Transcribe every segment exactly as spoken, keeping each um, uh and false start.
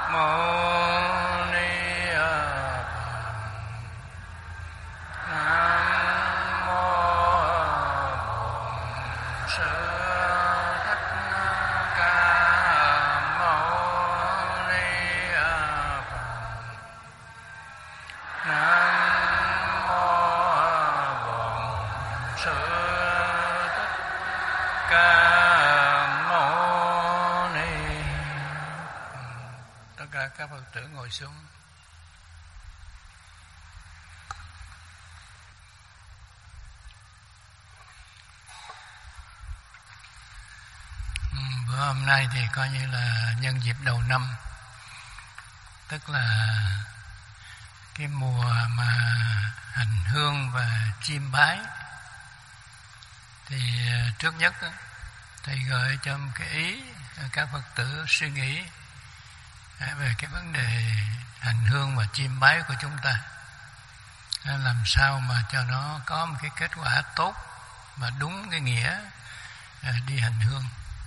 Các Phật tử ngồi xuống. Bữa hôm nay thì coi như là nhân dịp đầu năm, tức là cái mùa mà hành hương và chiêm bái. Thì trước nhất thầy gợi cho một cái ý các Phật tử suy nghĩ về cái vấn đề hành hương và chiêm bái của chúng ta, làm sao mà cho nó có một cái kết quả tốt và đúng cái nghĩa đi hành hương.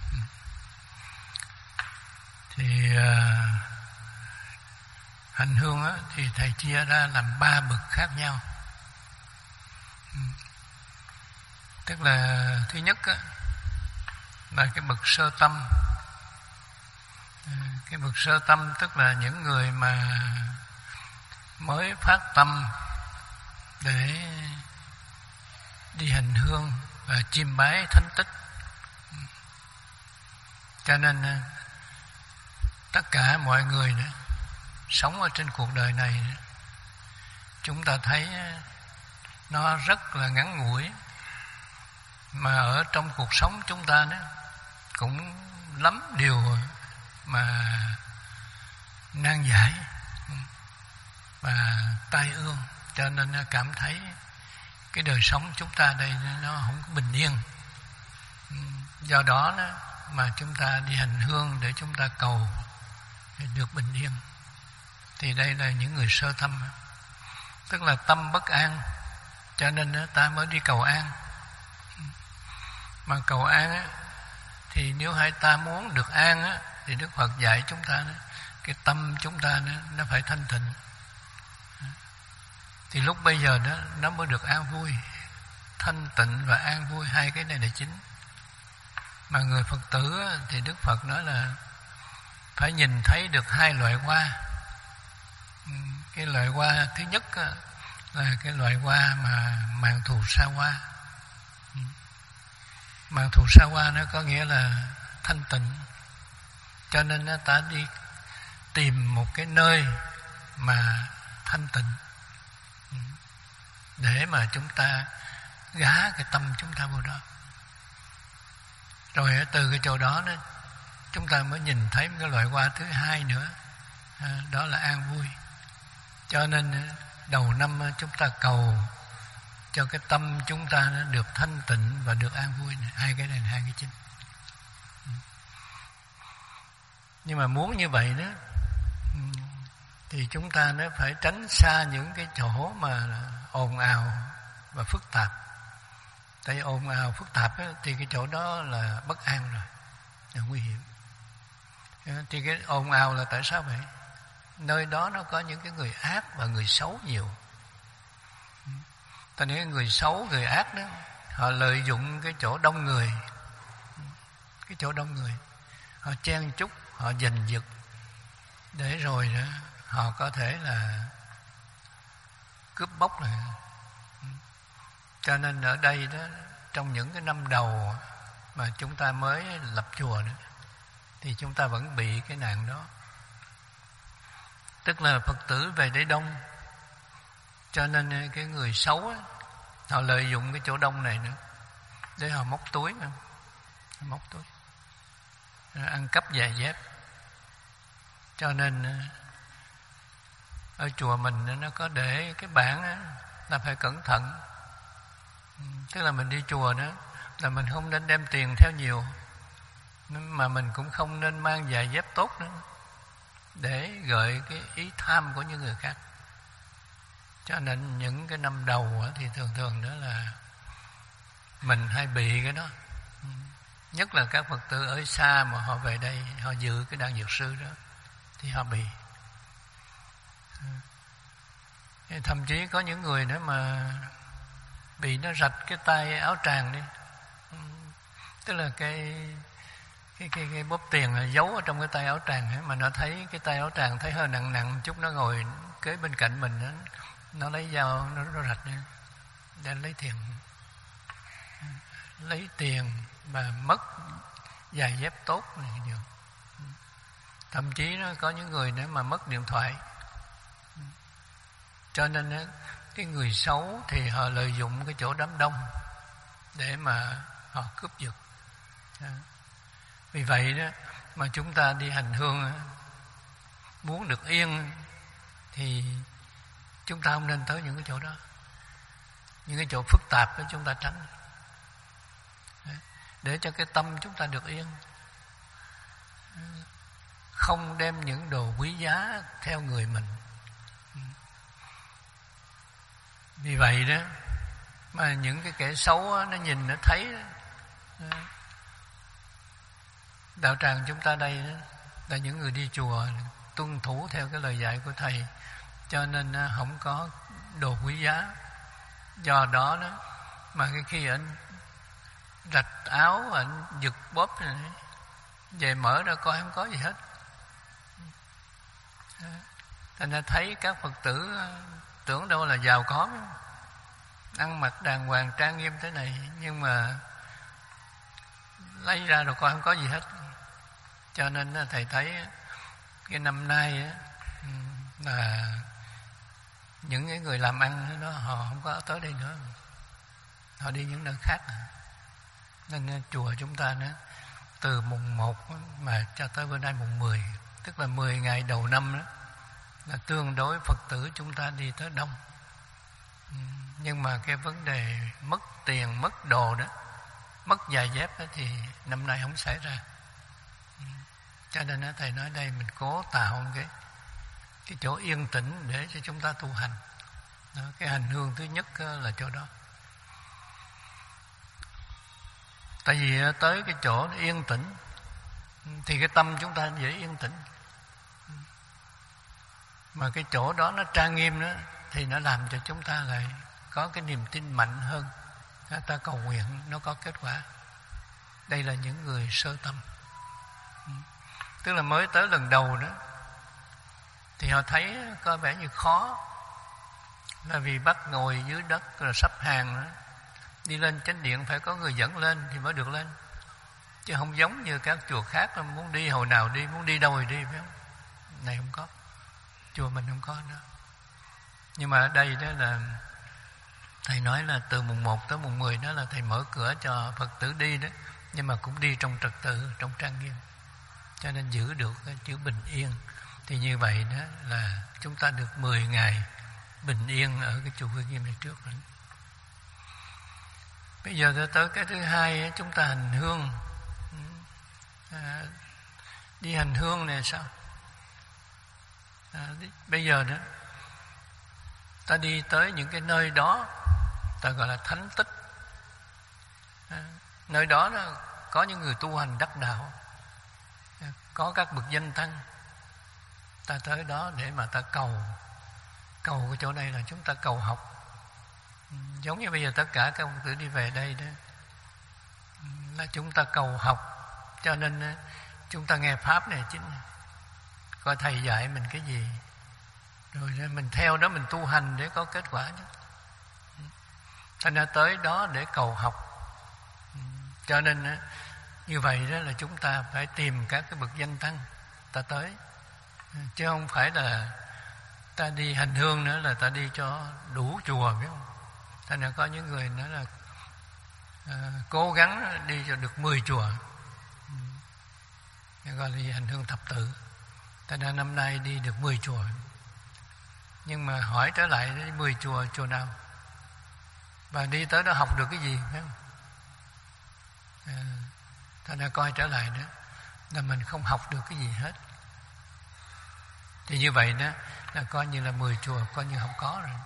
Thì hành hương á, thì thầy chia ra làm ba bậc khác nhau. Tức là thứ nhất á, là cái bậc sơ tâm. Cái bậc sơ tâm tức là những người mà mới phát tâm để đi hành hương và chiêm bái thánh tích. Cho nên tất cả mọi người nữa, sống ở trên cuộc đời này nữa, chúng ta thấy nó rất là ngắn ngủi, mà ở trong cuộc sống chúng ta nữa cũng lắm điều mà nan giải và tai ương, cho nên cảm thấy cái đời sống chúng ta đây nó không có bình yên. Do đó mà chúng ta đi hành hương để chúng ta cầu được bình yên. Thì đây là những người sơ tâm, tức là tâm bất an, cho nên ta mới đi cầu an. Mà cầu an á, thì nếu hai ta muốn được an á, thì Đức Phật dạy chúng ta đó, cái tâm chúng ta đó, nó phải thanh tịnh. Thì lúc bây giờ đó nó mới được an vui. Thanh tịnh và an vui, hai cái này là chính. Mà người Phật tử thì Đức Phật nói là phải nhìn thấy được hai loại hoa. Cái loại hoa thứ nhất là cái loại hoa mà màng thù sa hoa. Màng thù sa hoa nó có nghĩa là thanh tịnh. Cho nên ta đi tìm một cái nơi mà thanh tịnh để mà chúng ta gá cái tâm chúng ta vô đó. Rồi từ cái chỗ đó, đó chúng ta mới nhìn thấy một cái loại hoa thứ hai nữa, đó là an vui. Cho nên đầu năm chúng ta cầu cho cái tâm chúng ta nó được thanh tịnh và được an vui. Hai cái này là hai cái chính. Nhưng mà muốn như vậy đó thì chúng ta nó phải tránh xa những cái chỗ mà ồn ào và phức tạp. Tại ồn ào phức tạp ấy, thì cái chỗ đó là bất an rồi, là nguy hiểm. Thì cái ồn ào là tại sao vậy? Nơi đó nó có những cái người ác và người xấu nhiều. Tại những người xấu, người ác đó, họ lợi dụng cái chỗ đông người, cái chỗ đông người, họ chen chúc, họ giành giật, để rồi đó, họ có thể là cướp bóc này. Cho nên ở đây đó, trong những cái năm đầu mà chúng ta mới lập chùa nữa, thì chúng ta vẫn bị cái nạn đó. Tức là Phật tử về đây đông, cho nên cái người xấu á, họ lợi dụng cái chỗ đông này nữa để họ móc túi nữa. Móc túi, ăn cắp giày dép. Cho nên ở chùa mình nó có để cái bảng á, là phải cẩn thận. Tức là mình đi chùa nữa là mình không nên đem tiền theo nhiều, mà mình cũng không nên mang giày dép tốt nữa, để gợi cái ý tham của những người khác. Cho nên những cái năm đầu thì thường thường đó là mình hay bị cái đó. Nhất là các Phật tử ở xa mà họ về đây, họ dự cái đàn dược sư đó, thì họ bị. Thậm chí có những người nữa mà bị nó rạch cái tay áo tràng đi, tức là cái cái cái, cái bóp tiền là giấu ở trong cái tay áo tràng ấy, mà nó thấy cái tay áo tràng thấy hơi nặng nặng chút, nó ngồi kế bên cạnh mình đó, nó lấy dao nó, nó rạch đi để lấy tiền, lấy tiền mà mất giày dép tốt này nhiều. Thậm chí nó có những người nữa mà mất điện thoại. Cho nên cái người xấu thì họ lợi dụng cái chỗ đám đông để mà họ cướp giật. Vì vậy đó mà chúng ta đi hành hương muốn được yên thì chúng ta không nên tới những cái chỗ đó. Những cái chỗ phức tạp đó chúng ta tránh, để cho cái tâm chúng ta được yên. Không đem những đồ quý giá theo người mình. Vì vậy đó mà những cái kẻ xấu đó, nó nhìn nó thấy đó. Đạo tràng chúng ta đây đó, là những người đi chùa tuân thủ theo cái lời dạy của thầy, cho nên không có đồ quý giá. Do đó đó mà cái khi anh rạch áo, anh giật bóp này, về mở ra coi không có gì hết. Thành ra thấy các Phật tử tưởng đâu là giàu có, ăn mặc đàng hoàng trang nghiêm thế này, nhưng mà lấy ra rồi coi không có gì hết. Cho nên thầy thấy cái năm nay là những cái người làm ăn đó họ không có tới đây nữa, họ đi những nơi khác. Nên chùa chúng ta nữa từ mùng một mà cho tới bữa nay mùng mười, tức là mười ngày đầu năm đó, là tương đối Phật tử chúng ta đi tới đông. Nhưng mà cái vấn đề mất tiền, mất đồ đó, mất giày dép đó thì năm nay không xảy ra. Cho nên đó, thầy nói đây mình cố tạo cái cái chỗ yên tĩnh để cho chúng ta tu hành. Đó, cái hành hương thứ nhất là chỗ đó. Tại vì tới cái chỗ yên tĩnh thì cái tâm chúng ta dễ yên tĩnh. Mà cái chỗ đó nó trang nghiêm đó thì nó làm cho chúng ta lại có cái niềm tin mạnh hơn. Ta cầu nguyện nó có kết quả. Đây là những người sơ tâm, tức là mới tới lần đầu đó, thì họ thấy có vẻ như khó, là vì bắt ngồi dưới đất rồi sắp hàng đó. Đi lên chánh điện phải có người dẫn lên thì mới được lên, chứ không giống như các chùa khác là muốn đi hồi nào đi, muốn đi đâu thì đi, phải không? Này không có, chùa mình không có đó. Nhưng mà ở đây đó là thầy nói là từ mùng một tới mùng mười đó là thầy mở cửa cho Phật tử đi đó, nhưng mà cũng đi trong trật tự, trong trang nghiêm, cho nên giữ được cái chữ bình yên. Thì như vậy đó là chúng ta được mười ngày bình yên ở cái chùa Huy Nghiêm này trước đó. Bây giờ tới cái thứ hai, chúng ta hành hương. À, đi hành hương này sao? À, bây giờ đó ta đi tới những cái nơi đó ta gọi là thánh tích. À, nơi đó, đó có những người tu hành đắc đạo, à, có các bậc danh tăng. Ta tới đó để mà ta cầu. Cầu cái chỗ này là chúng ta cầu học. Giống như bây giờ tất cả các Phật tử đi về đây đó là chúng ta cầu học. Cho nên chúng ta nghe Pháp này chính, coi thầy dạy mình cái gì, rồi mình theo đó mình tu hành để có kết quả chứ. Thành ra tới đó để cầu học. Cho nên như vậy đó là chúng ta phải tìm các cái bậc danh tăng ta tới, chứ không phải là ta đi hành hương nữa là ta đi cho đủ chùa, biết không? Thành ra có những người nói là à, cố gắng đi cho được mười chùa, gọi là đi hành hương thập tự. Thành ra năm nay đi được mười chùa. Nhưng mà hỏi trở lại mười chùa, chùa nào? Và đi tới đó học được cái gì, phải không? À, thành ra coi trở lại đó là mình không học được cái gì hết. Thì như vậy đó là coi như là mười chùa coi như không có rồi.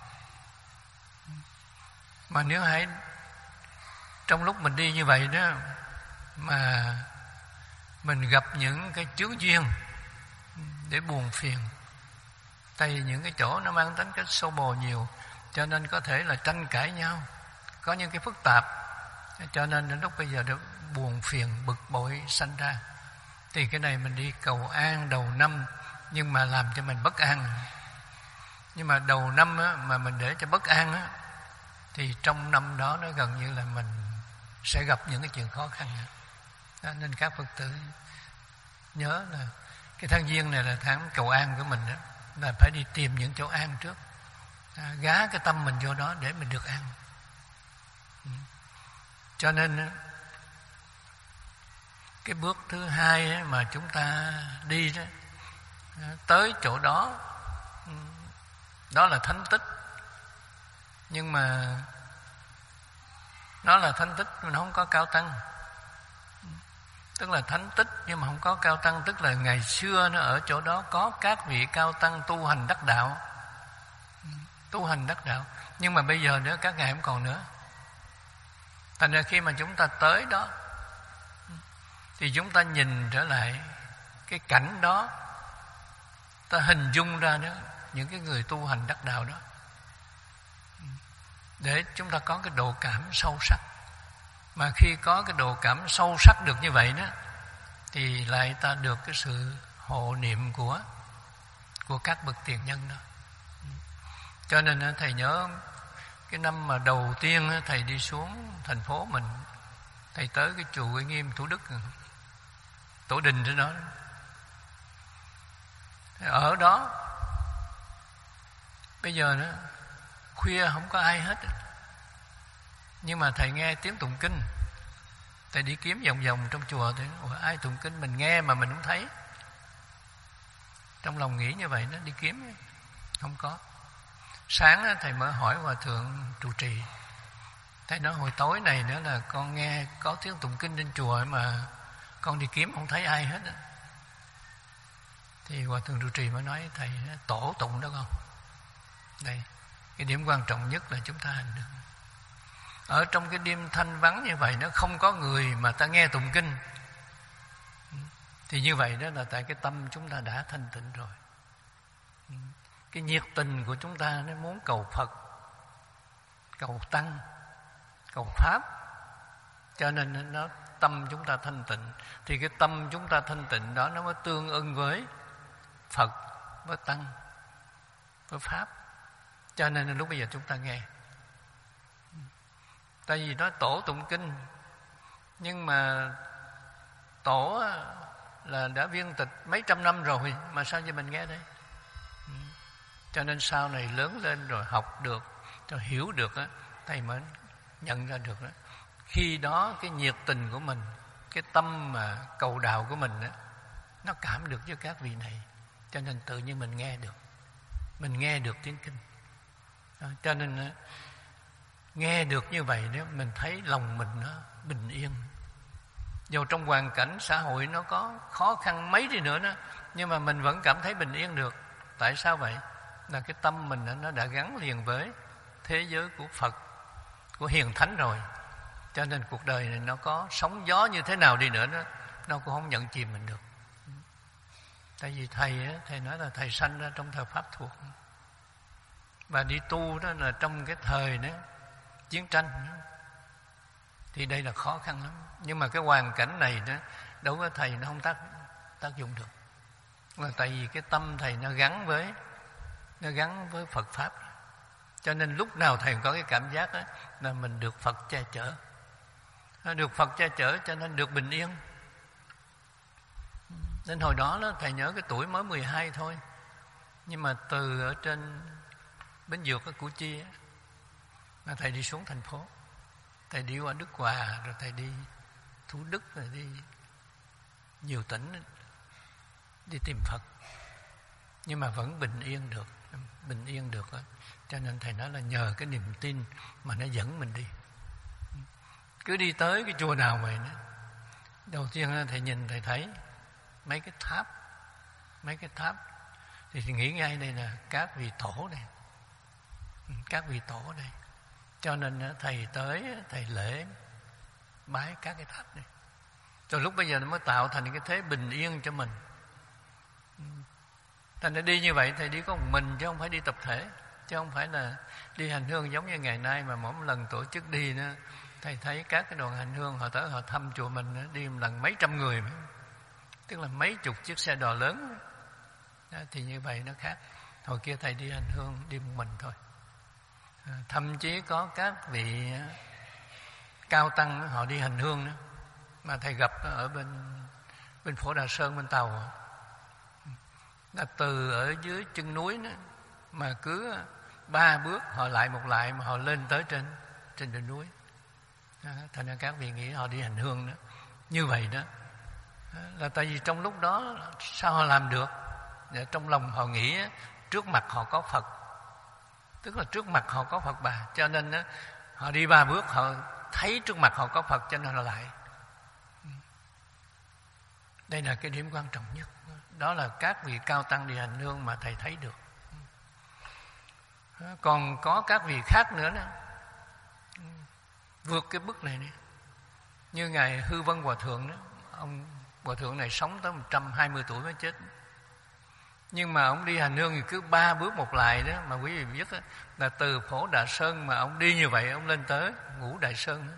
Mà nếu hãy trong lúc mình đi như vậy đó mà mình gặp những cái chướng duyên, để buồn phiền. Tại vì những cái chỗ nó mang tính cách xô bồ nhiều, cho nên có thể là tranh cãi nhau, có những cái phức tạp, cho nên đến lúc bây giờ được buồn phiền bực bội sanh ra. Thì cái này mình đi cầu an đầu năm, nhưng mà làm cho mình bất an. Nhưng mà đầu năm á, mà mình để cho bất an á, thì trong năm đó nó gần như là mình sẽ gặp những cái chuyện khó khăn. Đó, nên các Phật tử nhớ là cái tháng Giêng này là tháng cầu an của mình đó, là phải đi tìm những chỗ an trước, à, gá cái tâm mình vô đó để mình được an. Cho nên cái bước thứ hai mà chúng ta đi đó, tới chỗ đó, đó là thánh tích. Nhưng mà nó là thánh tích, nó không có cao tăng. Tức là thánh tích nhưng mà không có cao tăng. Tức là ngày xưa nó ở chỗ đó có các vị cao tăng tu hành đắc đạo, tu hành đắc đạo. Nhưng mà bây giờ nữa các ngài không còn nữa. Thành ra khi mà chúng ta tới đó thì chúng ta nhìn trở lại cái cảnh đó, ta hình dung ra đó những cái người tu hành đắc đạo đó, để chúng ta có cái độ cảm sâu sắc. Mà khi có cái độ cảm sâu sắc được như vậy đó, thì lại ta được cái sự hộ niệm của của các bậc tiền nhân đó. Cho nên thầy nhớ cái năm mà đầu tiên thầy đi xuống thành phố mình, thầy tới cái chùa Uy Nghiêm Thủ Đức, tổ đình trên đó. Ở đó bây giờ nữa khuya không có ai hết, nhưng mà thầy nghe tiếng tụng kinh. Thầy đi kiếm vòng vòng trong chùa thì ai tụng kinh mình nghe mà mình không thấy. Trong lòng nghĩ như vậy, nó đi kiếm không có. Sáng thầy mới hỏi hòa thượng trụ trì, thầy nói hồi tối này nữa là con nghe có tiếng tụng kinh trên chùa mà con đi kiếm không thấy ai hết. Thì hòa thượng trụ trì mới nói thầy tổ tụng đó con. Đây, cái điểm quan trọng nhất là chúng ta hành được. Ở trong cái đêm thanh vắng như vậy, nó không có người mà ta nghe tụng kinh, thì như vậy đó là tại cái tâm chúng ta đã thanh tịnh rồi. Cái nhiệt tình của chúng ta nó muốn cầu Phật, cầu Tăng, cầu Pháp, cho nên nó tâm chúng ta thanh tịnh. Thì cái tâm chúng ta thanh tịnh đó nó mới tương ưng với Phật, với Tăng, với Pháp. Cho nên lúc bây giờ chúng ta nghe. Tại vì nó tổ tụng kinh, nhưng mà tổ là đã viên tịch mấy trăm năm rồi, mà sao giờ mình nghe đây? Cho nên sau này lớn lên rồi học được, rồi hiểu được á, thầy mới nhận ra được đó. Khi đó cái nhiệt tình của mình, cái tâm mà cầu đạo của mình á, nó cảm được với các vị này, cho nên tự nhiên mình nghe được, mình nghe được tiếng kinh. Đó, cho nên nghe được như vậy đó, mình thấy lòng mình nó bình yên. Dù trong hoàn cảnh xã hội nó có khó khăn mấy đi nữa đó, nhưng mà mình vẫn cảm thấy bình yên được. Tại sao vậy? Là cái tâm mình nó đã gắn liền với thế giới của Phật, của Hiền Thánh rồi. Cho nên cuộc đời này nó có sóng gió như thế nào đi nữa đó, nó cũng không nhận chìm mình được. Tại vì thầy thầy nói là thầy sanh ra trong thời Pháp thuộc, và đi tu đó là trong cái thời đó chiến tranh, thì đây là khó khăn lắm. Nhưng mà cái hoàn cảnh này đó, đối với thầy nó không tác tác dụng được, là tại vì cái tâm thầy nó gắn với nó gắn với Phật Pháp. Cho nên lúc nào thầy có cái cảm giác đó, là mình được Phật che chở, được Phật che chở, cho nên được bình yên. Nên hồi đó, đó thầy nhớ cái tuổi mới mười hai thôi, nhưng mà từ ở trên Bến Dược ở Củ Chi á, mà thầy đi xuống thành phố, thầy đi qua Đức Hòa, rồi thầy đi Thủ Đức, rồi đi nhiều tỉnh đi tìm Phật, nhưng mà vẫn bình yên được, bình yên được đó. Cho nên thầy nói là nhờ cái niềm tin mà nó dẫn mình đi. Cứ đi tới cái chùa nào vậy đó, đầu tiên thầy nhìn thầy thấy mấy cái tháp, mấy cái tháp thì thầy nghĩ ngay đây là các vị tổ này, các vị tổ đây. Cho nên thầy tới, thầy lễ bái các cái tháp này. Rồi lúc bây giờ nó mới tạo thành cái thế bình yên cho mình. Thành ra đi như vậy thầy đi có một mình chứ không phải đi tập thể, chứ không phải là đi hành hương giống như ngày nay mà mỗi một lần tổ chức đi nữa, thầy thấy các cái đoàn hành hương họ tới họ thăm chùa mình nữa, đi một lần mấy trăm người, tức là mấy chục chiếc xe đò lớn đó, thì như vậy nó khác. Hồi kia thầy đi hành hương đi một mình thôi, à, thậm chí có các vị cao tăng họ đi hành hương nữa mà thầy gặp ở bên bên Phổ Đà Sơn bên Tàu, là từ ở dưới chân núi đó, mà cứ ba bước họ lại một lại mà họ lên tới trên trên đỉnh núi. Đó, thành ra các vị nghĩ họ đi hành hương đó như vậy đó, là tại vì trong lúc đó sao họ làm được? Để trong lòng họ nghĩ trước mặt họ có Phật, tức là trước mặt họ có Phật bà, cho nên đó, họ đi ba bước họ thấy trước mặt họ có Phật cho nên họ lại. Đây là cái điểm quan trọng nhất. Đó là các vị cao tăng đi hành hương mà thầy thấy được. Còn có các vị khác nữa đó, vượt cái bước này, này. Như Ngài Hư Vân Hòa Thượng đó, ông Hòa Thượng này sống tới một trăm hai mươi tuổi mới chết. Nhưng mà ông đi hành hương thì cứ ba bước một lại đó, mà quý vị biết đó, là từ Phổ Đà Sơn mà ông đi như vậy, ông lên tới Ngũ Đại Sơn đó.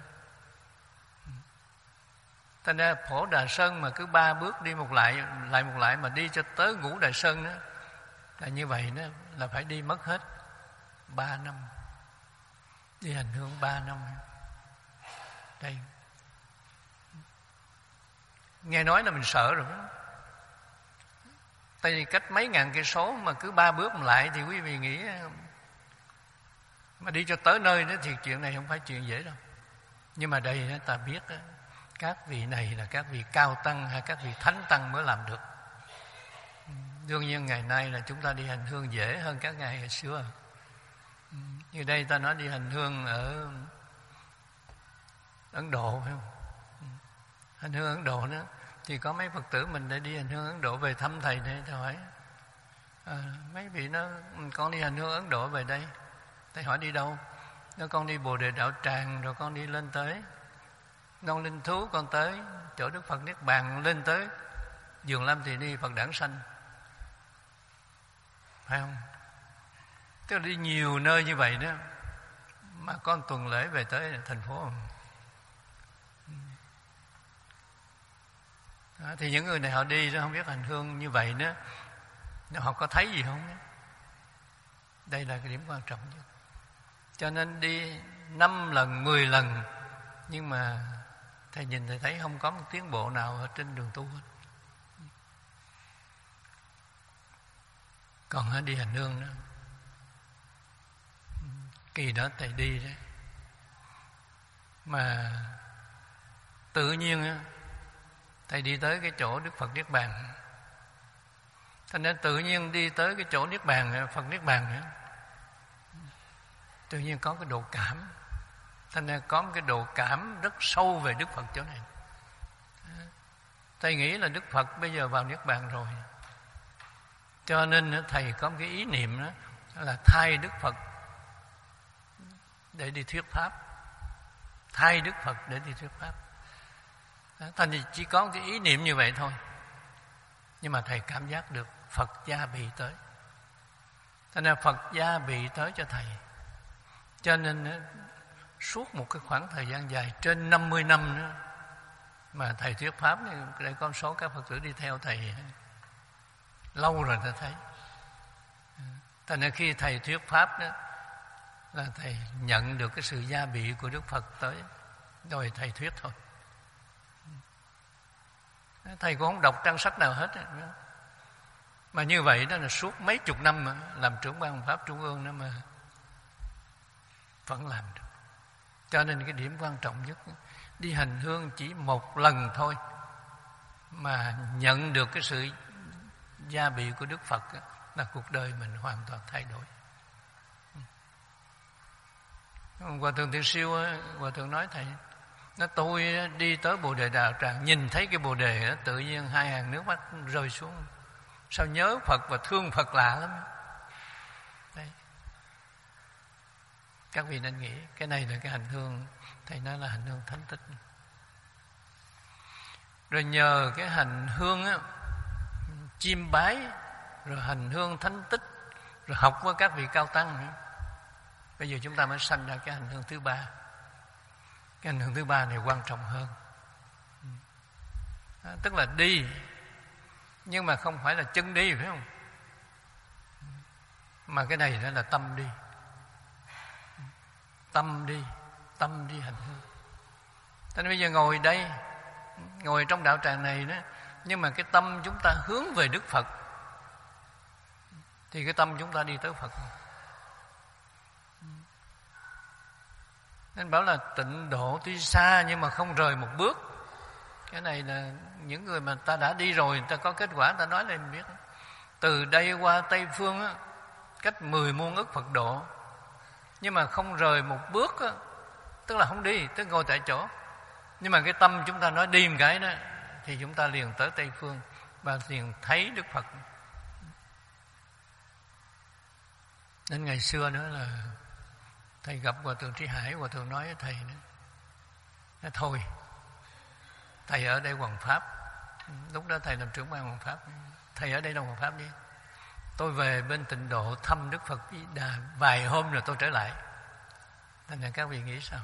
Thành ra Phổ Đà Sơn mà cứ ba bước đi một lại lại một lại mà đi cho tới Ngũ Đại Sơn đó, là như vậy đó, là phải đi mất hết ba năm, đi hành hương ba năm. Đây, nghe nói là mình sợ rồi đó. Tại vì cách mấy ngàn cây số mà cứ ba bước lại thì quý vị nghĩ mà đi cho tới nơi đó thì chuyện này không phải chuyện dễ đâu. Nhưng mà đây đó, ta biết đó, các vị này là các vị cao tăng hay các vị thánh tăng mới làm được. Đương nhiên ngày nay là chúng ta đi hành hương dễ hơn các ngày hồi xưa. Như đây ta nói đi hành hương ở Ấn Độ phải không? Hành hương Ấn Độ đó thì có mấy Phật tử mình để đi hành hương Ấn Độ về thăm thầy để thầy hỏi à, mấy vị nó con đi hành hương Ấn Độ về đây. Thầy hỏi đi đâu? Nó con đi Bồ Đề Đạo Tràng, rồi con đi lên tới Nông Linh Thú, con tới chỗ Đức Phật Niết Bàn, lên tới Vườn Lâm Thì Ni Phật Đản Sanh, phải không? Tức là đi nhiều nơi như vậy đó, mà có một tuần lễ về tới thành phố. Đó, thì những người này họ đi nó không biết hành hương như vậy nữa, họ có thấy gì không? Đây là cái điểm quan trọng nhất. Cho nên đi năm lần, mười lần, nhưng mà thầy nhìn thầy thấy không có một tiến bộ nào ở trên đường tu hết. Còn ở đi hành hương đó, kỳ đó thầy đi đấy, mà tự nhiên thầy đi tới cái chỗ Đức Phật Niết Bàn. Thành nên tự nhiên đi tới cái chỗ Niết Bàn, Phật Niết Bàn nữa, tự nhiên có cái độ cảm. Thành nên có một cái độ cảm rất sâu về Đức Phật chỗ này. Thầy nghĩ là Đức Phật bây giờ vào Niết Bàn rồi, cho nên thầy có một cái ý niệm đó là thay Đức Phật để đi thuyết pháp, thay Đức Phật để đi thuyết pháp. Thành thì chỉ có cái ý niệm như vậy thôi, nhưng mà thầy cảm giác được Phật gia bị tới. Thành ra Phật gia bị tới cho thầy, cho nên suốt một cái khoảng thời gian dài trên năm mươi năm nữa mà thầy thuyết pháp, đây con số các Phật tử đi theo thầy lâu rồi ta thấy. Thành ra khi thầy thuyết pháp đó là thầy nhận được cái sự gia bị của Đức Phật tới, rồi thầy thuyết thôi. Thầy cũng không đọc trang sách nào hết. Mà như vậy đó là suốt mấy chục năm mà làm trưởng ban Pháp Trung ương đó mà vẫn làm được. Cho nên cái điểm quan trọng nhất, đi hành hương chỉ một lần thôi mà nhận được cái sự gia bị của Đức Phật là cuộc đời mình hoàn toàn thay đổi. Hòa Thượng Thiện Siêu, Hòa Thượng nói thầy, nó tôi đi tới Bồ Đề Đạo Tràng, nhìn thấy cái Bồ Đề đó, tự nhiên hai hàng nước mắt rơi xuống. Sao nhớ Phật và thương Phật lạ lắm. Đấy. Các vị nên nghĩ cái này là cái hành hương, thầy nói là hành hương thánh tích. Rồi nhờ cái hành hương á, chiêm bái rồi hành hương thánh tích, rồi học với các vị cao tăng nữa. Bây giờ chúng ta mới sanh ra cái hành hương thứ ba. Cái hành hương thứ ba này quan trọng hơn. À, tức là đi, nhưng mà không phải là chân đi, phải không? Mà cái này đó là tâm đi. Tâm đi, tâm đi hành hương. Cho nên bây giờ ngồi đây, ngồi trong đạo tràng này đó, nhưng mà cái tâm chúng ta hướng về Đức Phật, thì cái tâm chúng ta đi tới Phật. Nên bảo là tịnh độ tuy xa nhưng mà không rời một bước. Cái này là những người mà ta đã đi rồi, người ta có kết quả, ta nói lên mình biết. Từ đây qua Tây Phương á, cách mười muôn ức Phật độ, nhưng mà không rời một bước á, tức là không đi, tức ngồi tại chỗ. Nhưng mà cái tâm chúng ta nói đi một cái đó, thì chúng ta liền tới Tây Phương và liền thấy Đức Phật. Nên ngày xưa nữa là thầy gặp Hòa Thượng Trí Hải, Hòa Thượng nói với thầy nữa, nói thôi thầy ở đây Hoằng Pháp, lúc đó thầy làm trưởng ban Hoằng Pháp, thầy ở đây là Hoằng Pháp đi, tôi về bên Tịnh Độ thăm Đức Phật Di Đà vài hôm rồi tôi trở lại. Thành ra các vị nghĩ sao?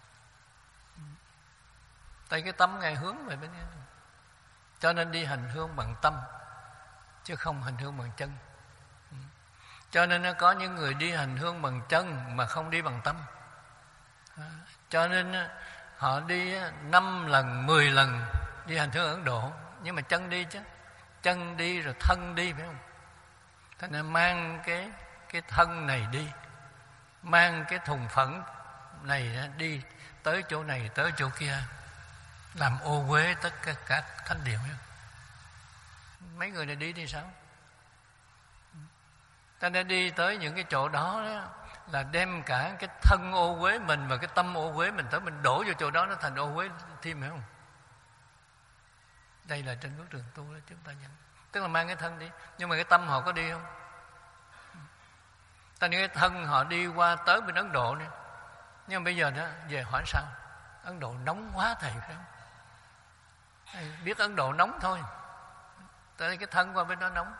Tại cái tâm Ngài hướng về bên kia, cho nên đi hành hương bằng tâm chứ không hành hương bằng chân. Cho nên nó có những người đi hành hương bằng chân mà không đi bằng tâm. Cho nên họ đi năm lần, mười lần đi hành hương Ấn Độ, nhưng mà chân đi chứ. Chân đi rồi thân đi, phải không? Thế nên mang cái, cái thân này đi, mang cái thùng phẫn này đi tới chỗ này, tới chỗ kia, làm ô uế tất cả các thánh địa. Mấy người này đi thì sao? Ta đã đi tới những cái chỗ đó, đó là đem cả cái thân ô uế mình và cái tâm ô uế mình tới, mình đổ vô chỗ đó, nó thành ô uế thêm, phải không? Đây là trên bước đường tu đó chúng ta nhận. Tức là mang cái thân đi, nhưng mà cái tâm họ có đi không? Ta nói cái thân họ đi qua tới bên Ấn Độ này, nhưng mà bây giờ đó về hỏi sao? Ấn Độ nóng quá thầy, phải không? Thầy biết Ấn Độ nóng thôi, tới cái thân qua bên đó nóng.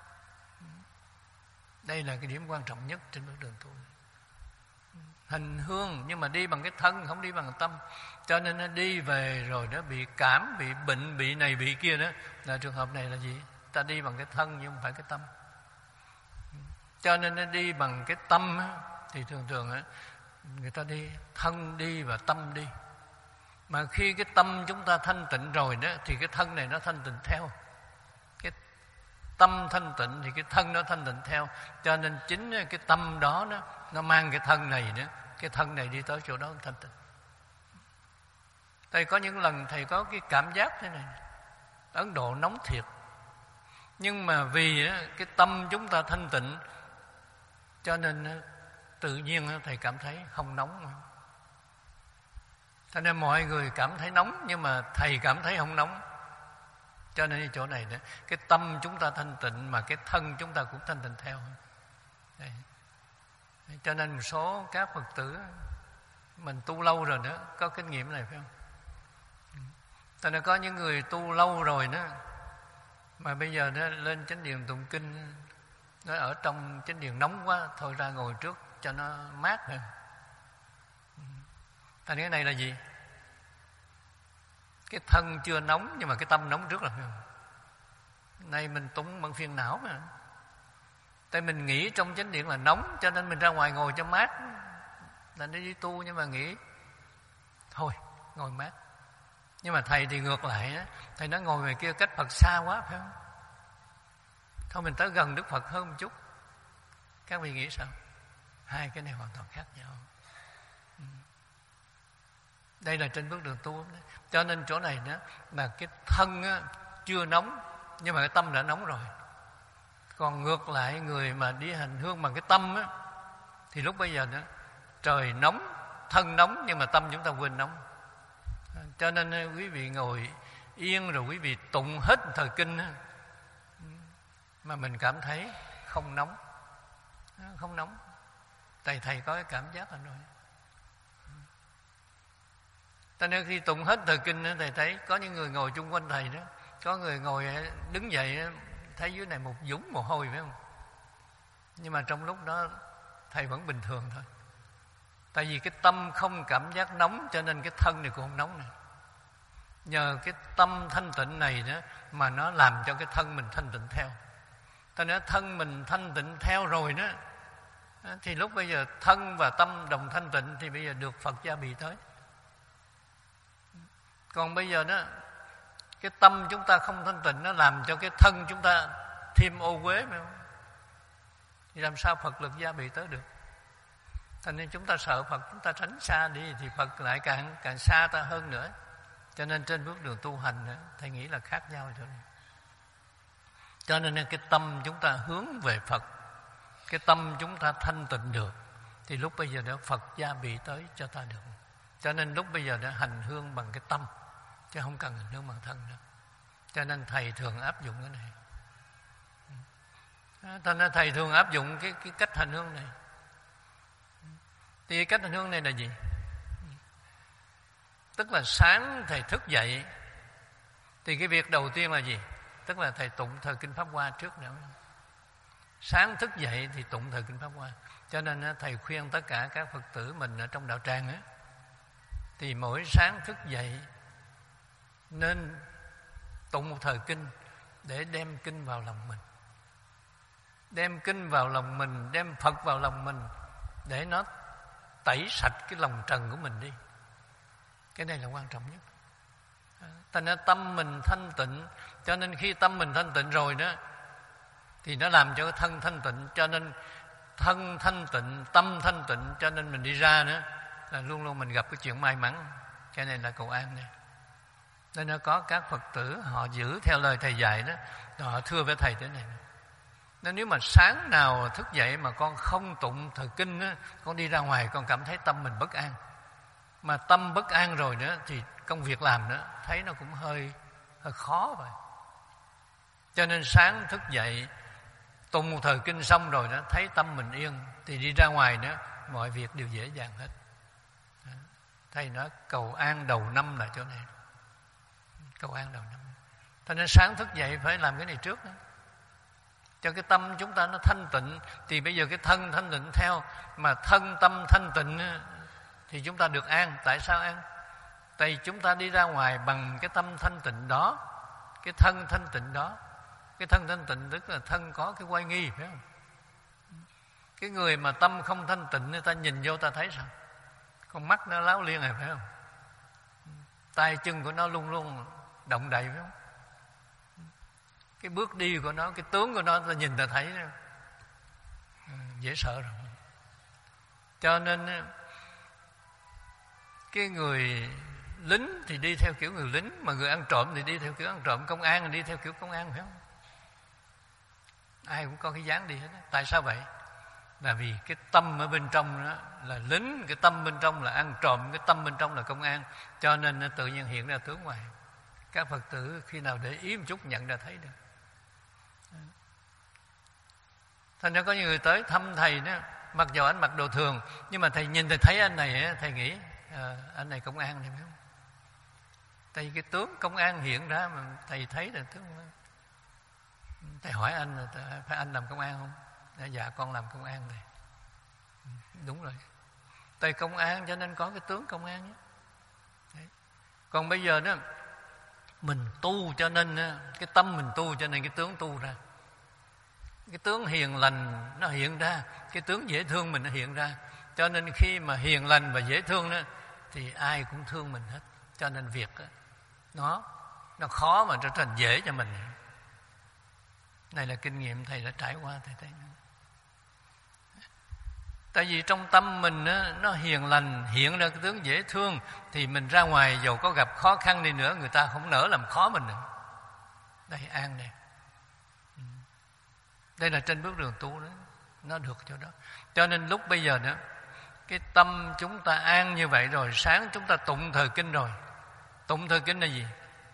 Đây là cái điểm quan trọng nhất trên bước đường tu. Hành hương nhưng mà đi bằng cái thân, không đi bằng tâm. Cho nên nó đi về rồi đó bị cảm, bị bệnh, bị này bị kia đó. Là trường hợp này là gì? Ta đi bằng cái thân nhưng không phải cái tâm. Cho nên nó đi bằng cái tâm á, thì thường thường á, người ta đi thân đi và tâm đi. Mà khi cái tâm chúng ta thanh tịnh rồi đó, thì cái thân này nó thanh tịnh theo. Cái tâm thanh tịnh thì cái thân nó thanh tịnh theo. Cho nên chính cái tâm đó, đó nó mang cái thân này nữa, cái thân này đi tới chỗ đó thanh tịnh. Thầy có những lần thầy có cái cảm giác thế này, Ấn Độ nóng thiệt, nhưng mà vì cái tâm chúng ta thanh tịnh, cho nên tự nhiên thầy cảm thấy không nóng. Cho nên mọi người cảm thấy nóng, nhưng mà thầy cảm thấy không nóng. Cho nên chỗ này đó, cái tâm chúng ta thanh tịnh mà cái thân chúng ta cũng thanh tịnh theo. Đây. Cho nên một số các Phật tử mình tu lâu rồi nữa có kinh nghiệm này, phải không? Cho nên có những người tu lâu rồi đó, mà bây giờ nó lên chánh điện tụng kinh, nó ở trong chánh điện nóng quá, thôi ra ngồi trước cho nó mát rồi. Thành cái này là gì? Cái thân chưa nóng nhưng mà cái tâm nóng trước rồi. Nay mình tụng bằng phiền não mà. Tại mình nghĩ trong chánh điện là nóng, cho nên mình ra ngoài ngồi cho mát. Là nó đi tu nhưng mà nghĩ thôi ngồi mát. Nhưng mà thầy thì ngược lại đó, thầy nói ngồi ngoài kia cách Phật xa quá, phải không? Thôi mình tới gần Đức Phật hơn một chút. Các vị nghĩ sao? Hai cái này hoàn toàn khác nhau. Đây là trên bước đường tu. Cho nên chỗ này đó là cái thân á, chưa nóng, nhưng mà cái tâm đã nóng rồi. Còn ngược lại người mà đi hành hương bằng cái tâm á, thì lúc bây giờ đó trời nóng, thân nóng, nhưng mà tâm chúng ta quên nóng. Cho nên quý vị ngồi yên rồi quý vị tụng hết thời kinh á, mà mình cảm thấy không nóng. Không nóng. Tại thầy có cái cảm giác rồi. Cho nên khi tụng hết thời kinh đó, thầy thấy có những người ngồi chung quanh thầy đó, có người ngồi đứng dậy thấy dưới này một dũng mồ hôi phải không? Nhưng mà trong lúc đó thầy vẫn bình thường thôi. Tại vì cái tâm không cảm giác nóng, cho nên cái thân này cũng không nóng này. Nhờ cái tâm thanh tịnh này đó mà nó làm cho cái thân mình thanh tịnh theo. Ta nói thân mình thanh tịnh theo rồi đó, thì lúc bây giờ thân và tâm đồng thanh tịnh, thì bây giờ được Phật gia bị tới. Còn bây giờ đó, cái tâm chúng ta không thanh tịnh, nó làm cho cái thân chúng ta thêm ô uế, phải không? Thì làm sao Phật lực gia bị tới được? Thành nên chúng ta sợ Phật, chúng ta tránh xa đi, thì Phật lại càng càng xa ta hơn nữa. Cho nên trên bước đường tu hành đó, thầy nghĩ là khác nhau chỗ này. Cho nên cái tâm chúng ta hướng về Phật, cái tâm chúng ta thanh tịnh được, thì lúc bây giờ đó Phật gia bị tới cho ta được. Cho nên lúc bây giờ đã hành hương bằng cái tâm, chứ không cần hành hương bằng thân nữa. Cho nên thầy thường áp dụng cái này. Thành ra thầy thường áp dụng cái, cái cách hành hương này. Thì cách hành hương này là gì? Tức là sáng thầy thức dậy, thì cái việc đầu tiên là gì? Tức là thầy tụng thời kinh Pháp Hoa trước nữa. Sáng thức dậy thì tụng thời kinh Pháp Hoa. Cho nên thầy khuyên tất cả các Phật tử mình ở trong đạo tràng á, thì mỗi sáng thức dậy nên tụng một thời kinh để đem kinh vào lòng mình. Đem kinh vào lòng mình, đem Phật vào lòng mình, để nó tẩy sạch cái lòng trần của mình đi. Cái này là quan trọng nhất. Thành ra tâm mình thanh tịnh, cho nên khi tâm mình thanh tịnh rồi đó, thì nó làm cho cái thân thanh tịnh. Cho nên thân thanh tịnh, tâm thanh tịnh, cho nên mình đi ra nữa là luôn luôn mình gặp cái chuyện may mắn. Cái này là cầu an này. Nên nó có các Phật tử họ giữ theo lời thầy dạy đó, họ thưa với thầy thế này: nên nếu mà sáng nào thức dậy mà con không tụng thời kinh á, con đi ra ngoài con cảm thấy tâm mình bất an. Mà tâm bất an rồi nữa thì công việc làm nữa thấy nó cũng hơi hơi khó vậy. Cho nên sáng thức dậy tụng một thời kinh xong rồi đó, thấy tâm mình yên, thì đi ra ngoài nữa mọi việc đều dễ dàng hết. Thầy nói cầu an đầu năm là chỗ này. Cầu an đầu năm. Cho nên sáng thức dậy phải làm cái này trước đó, cho cái tâm chúng ta nó thanh tịnh. Thì bây giờ cái thân thanh tịnh theo, mà thân tâm thanh tịnh thì chúng ta được an. Tại sao an? Tại chúng ta đi ra ngoài bằng cái tâm thanh tịnh đó, cái thân thanh tịnh đó. Cái thân thanh tịnh tức là thân có cái oai nghi, phải không? Cái người mà tâm không thanh tịnh, người ta nhìn vô ta thấy sao? Con mắt nó láo liên này, phải không? Tay chân của nó luôn luôn động đậy, phải không? Cái bước đi của nó, cái tướng của nó, ta nhìn ta thấy đó. Dễ sợ rồi. Cho nên cái người lính thì đi theo kiểu người lính, mà người ăn trộm thì đi theo kiểu ăn trộm, công an thì đi theo kiểu công an, phải không? Ai cũng có cái dáng đi hết đó. Tại sao vậy? Là vì cái tâm ở bên trong đó là lính, cái tâm bên trong là ăn trộm, cái tâm bên trong là công an. Cho nên nó tự nhiên hiện ra tướng ngoài. Các Phật tử khi nào để ý một chút nhận ra thấy được. Thành ra có nhiều người tới thăm thầy đó, mặc dù anh mặc đồ thường, nhưng mà thầy nhìn thầy thấy anh này, thầy nghĩ à, anh này công an, phải không? Tại vì cái tướng công an hiện ra mà thầy thấy là tướng công an. Thầy hỏi anh, phải anh làm công an không? Đã, dạ con làm công an này. Đúng rồi. Tại công an cho nên có cái tướng công an nhé. Đấy. Còn bây giờ đó mình tu cho nên cái tâm mình tu cho nên cái tướng tu ra. Cái tướng hiền lành nó hiện ra, cái tướng dễ thương mình nó hiện ra. Cho nên khi mà hiền lành và dễ thương đó, thì ai cũng thương mình hết. Cho nên việc đó, nó nó khó mà trở thành dễ cho mình. Này là kinh nghiệm thầy đã trải qua, thầy thấy. Tại vì trong tâm mình đó, nó hiền lành, hiện ra cái tướng dễ thương, thì mình ra ngoài dầu có gặp khó khăn đi nữa, người ta không nỡ làm khó mình nữa. Đây an đây. Đây là trên bước đường tu đó, nó được chỗ đó. Cho nên lúc bây giờ nữa, cái tâm chúng ta an như vậy rồi, sáng chúng ta tụng thời kinh rồi. Tụng thời kinh là gì?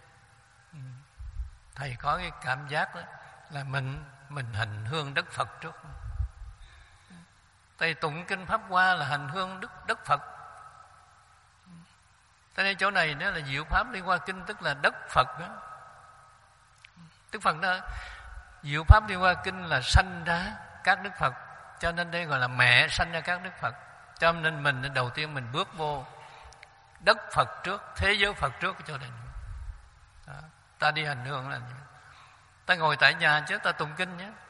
Thầy có cái cảm giác đó là mình mình hành hương đất Phật trước. Thầy tụng kinh Pháp Hoa là hành hương đức đất Phật. Thế nên chỗ này đó là diệu pháp liên hoa kinh, tức là đất Phật đó. Đức Phật đó Diệu pháp Liên Hoa Kinh là sanh ra các Đức Phật, cho nên đây gọi là mẹ sanh ra các Đức Phật. Cho nên mình đầu tiên mình bước vô đất Phật trước, thế giới Phật trước cho nên đó. Ta đi hành hương là như vậy. Ta ngồi tại nhà chứ ta tụng kinh nhé.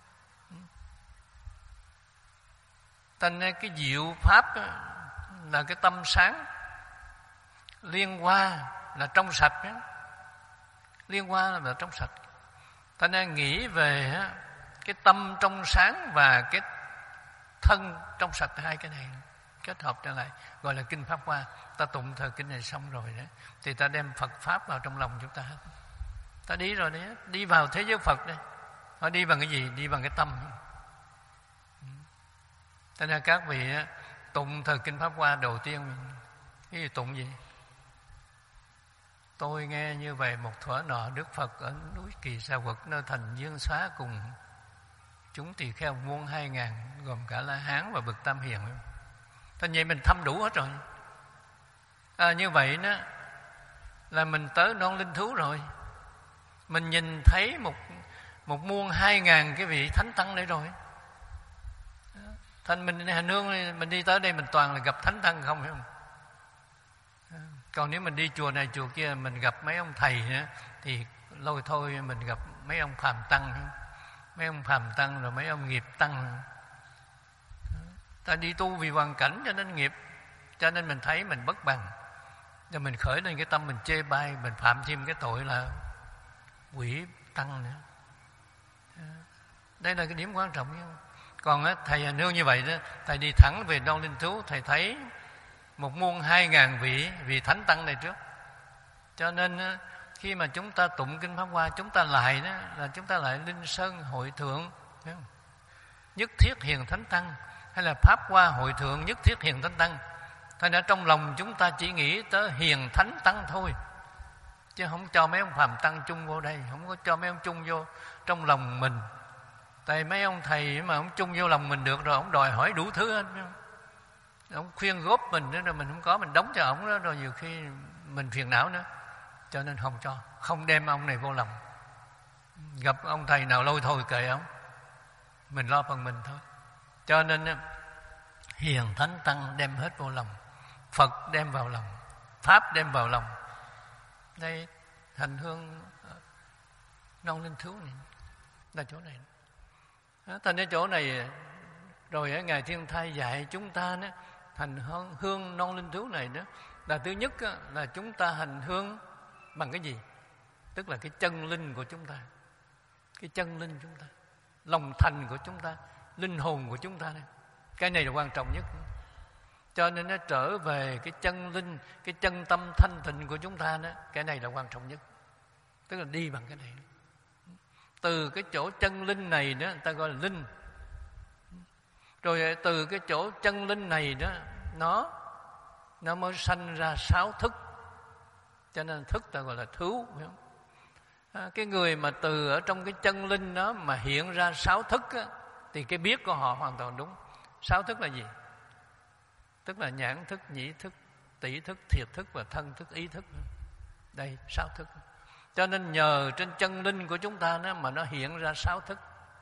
Ta nghe cái diệu pháp là cái tâm sáng, liên hoa là trong sạch nhé. Liên hoa là trong sạch. Ta nên nghĩ về cái tâm trong sáng và cái thân trong sạch, hai cái này kết hợp trở lại gọi là kinh Pháp Hoa. Ta tụng thời kinh này xong rồi đấy, thì ta đem Phật Pháp vào trong lòng chúng ta hết. Ta đi rồi đấy, đi vào thế giới Phật đây. Họ đi bằng cái gì? Đi bằng cái tâm. Cho nên các vị tụng thời kinh Pháp Hoa đầu tiên cái gì tụng gì? Tôi nghe như vậy một thuở nọ Đức Phật ở núi Kỳ Sa Quật nơi thành Dương Xá cùng chúng tỳ kheo muôn hai ngàn gồm cả La Hán và bậc Tam Hiền. Thế vậy mình thăm đủ hết rồi. À, như vậy đó là mình tới non linh thú rồi. Mình nhìn thấy một một muôn hai ngàn cái vị thánh tăng đây rồi. Thành mình hành hương mình đi tới đây mình toàn là gặp thánh tăng không, phải không? Còn nếu mình đi chùa này chùa kia mình gặp mấy ông thầy nữa, thì lôi thôi mình gặp mấy ông phàm tăng, mấy ông phàm tăng rồi mấy ông nghiệp tăng. Ta đi tu vì hoàn cảnh cho nên nghiệp, cho nên mình thấy mình bất bằng, cho mình khởi lên cái tâm mình chê bai, mình phạm thêm cái tội là quỷ tăng nữa. Đây là cái điểm quan trọng. Không? Còn á, thầy hành hương như vậy đó, thầy đi thẳng về non linh thú, thầy thấy một muôn hai ngàn vị vị thánh tăng này trước. Cho nên á, khi mà chúng ta tụng kinh Pháp Hoa, chúng ta lại đó là chúng ta lại linh sơn hội thượng, thấy không? Nhất thiết hiền thánh tăng, hay là Pháp Hoa hội thượng nhất thiết hiền thánh tăng. Thành ra trong lòng chúng ta chỉ nghĩ tới hiền thánh tăng thôi, chứ không cho mấy ông phàm tăng chung vô đây, không có cho mấy ông chung vô trong lòng mình. Tại mấy ông thầy mà ông chung vô lòng mình được rồi, ông đòi hỏi đủ thứ hết. Ông khuyên góp mình nữa, rồi mình không có, mình đóng cho ông đó, rồi nhiều khi mình phiền não nữa. Cho nên không cho, không đem ông này vô lòng. Gặp ông thầy nào lôi thôi kệ ông, mình lo phần mình thôi. Cho nên hiền thánh tăng đem hết vô lòng, Phật đem vào lòng, Pháp đem vào lòng. Đây hành hương non linh thú này là chỗ này. Thành ra chỗ này rồi Ngài Thiên Thai dạy chúng ta đó, hành hương, hương non linh thú này đó là thứ nhất đó, là chúng ta hành hương bằng cái gì? Tức là cái chân linh của chúng ta, cái chân linh chúng ta, lòng thành của chúng ta, linh hồn của chúng ta này. Cái này là quan trọng nhất. Cho nên nó trở về cái chân linh, cái chân tâm thanh tịnh của chúng ta đó, cái này là quan trọng nhất. Tức là đi bằng cái này. Từ cái chỗ chân linh này đó, người ta gọi là linh. Rồi từ cái chỗ chân linh này đó, nó nó mới sanh ra sáu thức. Cho nên thức ta gọi là thú, phải không? À, cái người mà từ ở trong cái chân linh đó mà hiện ra sáu thức á, thì cái biết của họ hoàn toàn đúng. Sáu thức là gì? Tức là nhãn thức, nhĩ thức, tỷ thức, thiệt thức và thân thức, ý thức. Đây, sáu thức. Cho nên nhờ trên chân linh của chúng ta đó mà nó hiện ra sáu thức.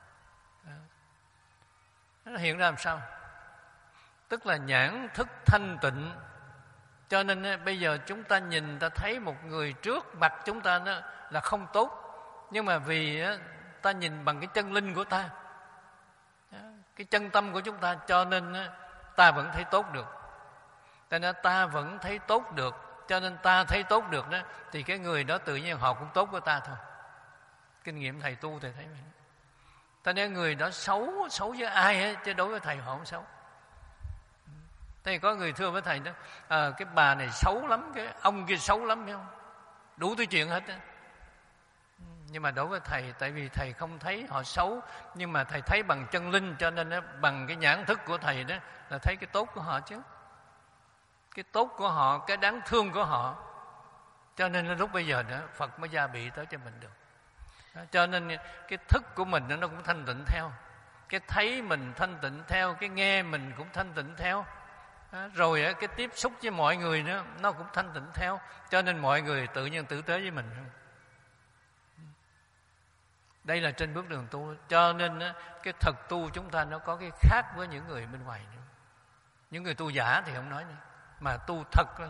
Nó hiện ra làm sao? Tức là nhãn thức thanh tịnh. Cho nên bây giờ chúng ta nhìn, ta thấy một người trước mặt chúng ta đó là không tốt. Nhưng mà vì ta nhìn bằng cái chân linh của ta, cái chân tâm của chúng ta, cho nên ta vẫn thấy tốt được. Cho nên ta vẫn thấy tốt được. Cho nên ta thấy tốt được đó, thì cái người đó tự nhiên họ cũng tốt với ta thôi. Kinh nghiệm thầy tu thầy thấy vậy. Cho nên người đó xấu, xấu với ai hết, chứ đối với thầy họ không xấu. Thế có người thưa với thầy đó, à, cái bà này xấu lắm, cái ông kia xấu lắm, phải không? Đủ thứ chuyện hết đó. Nhưng mà đối với thầy, tại vì thầy không thấy họ xấu, nhưng mà thầy thấy bằng chân linh, cho nên đó, bằng cái nhãn thức của thầy đó là thấy cái tốt của họ chứ. Cái tốt của họ, cái đáng thương của họ. Cho nên lúc bây giờ đó, Phật mới gia bị tới cho mình được. Đó, cho nên cái thức của mình nó cũng thanh tịnh theo, cái thấy mình thanh tịnh theo, cái nghe mình cũng thanh tịnh theo. Đó, rồi cái tiếp xúc với mọi người nữa nó cũng thanh tịnh theo. Cho nên mọi người tự nhiên tử tế với mình. Đây là trên bước đường tu. Cho nên cái thực tu chúng ta nó có cái khác với những người bên ngoài nữa. Những người tu giả thì không nói nữa, mà tu thật đó.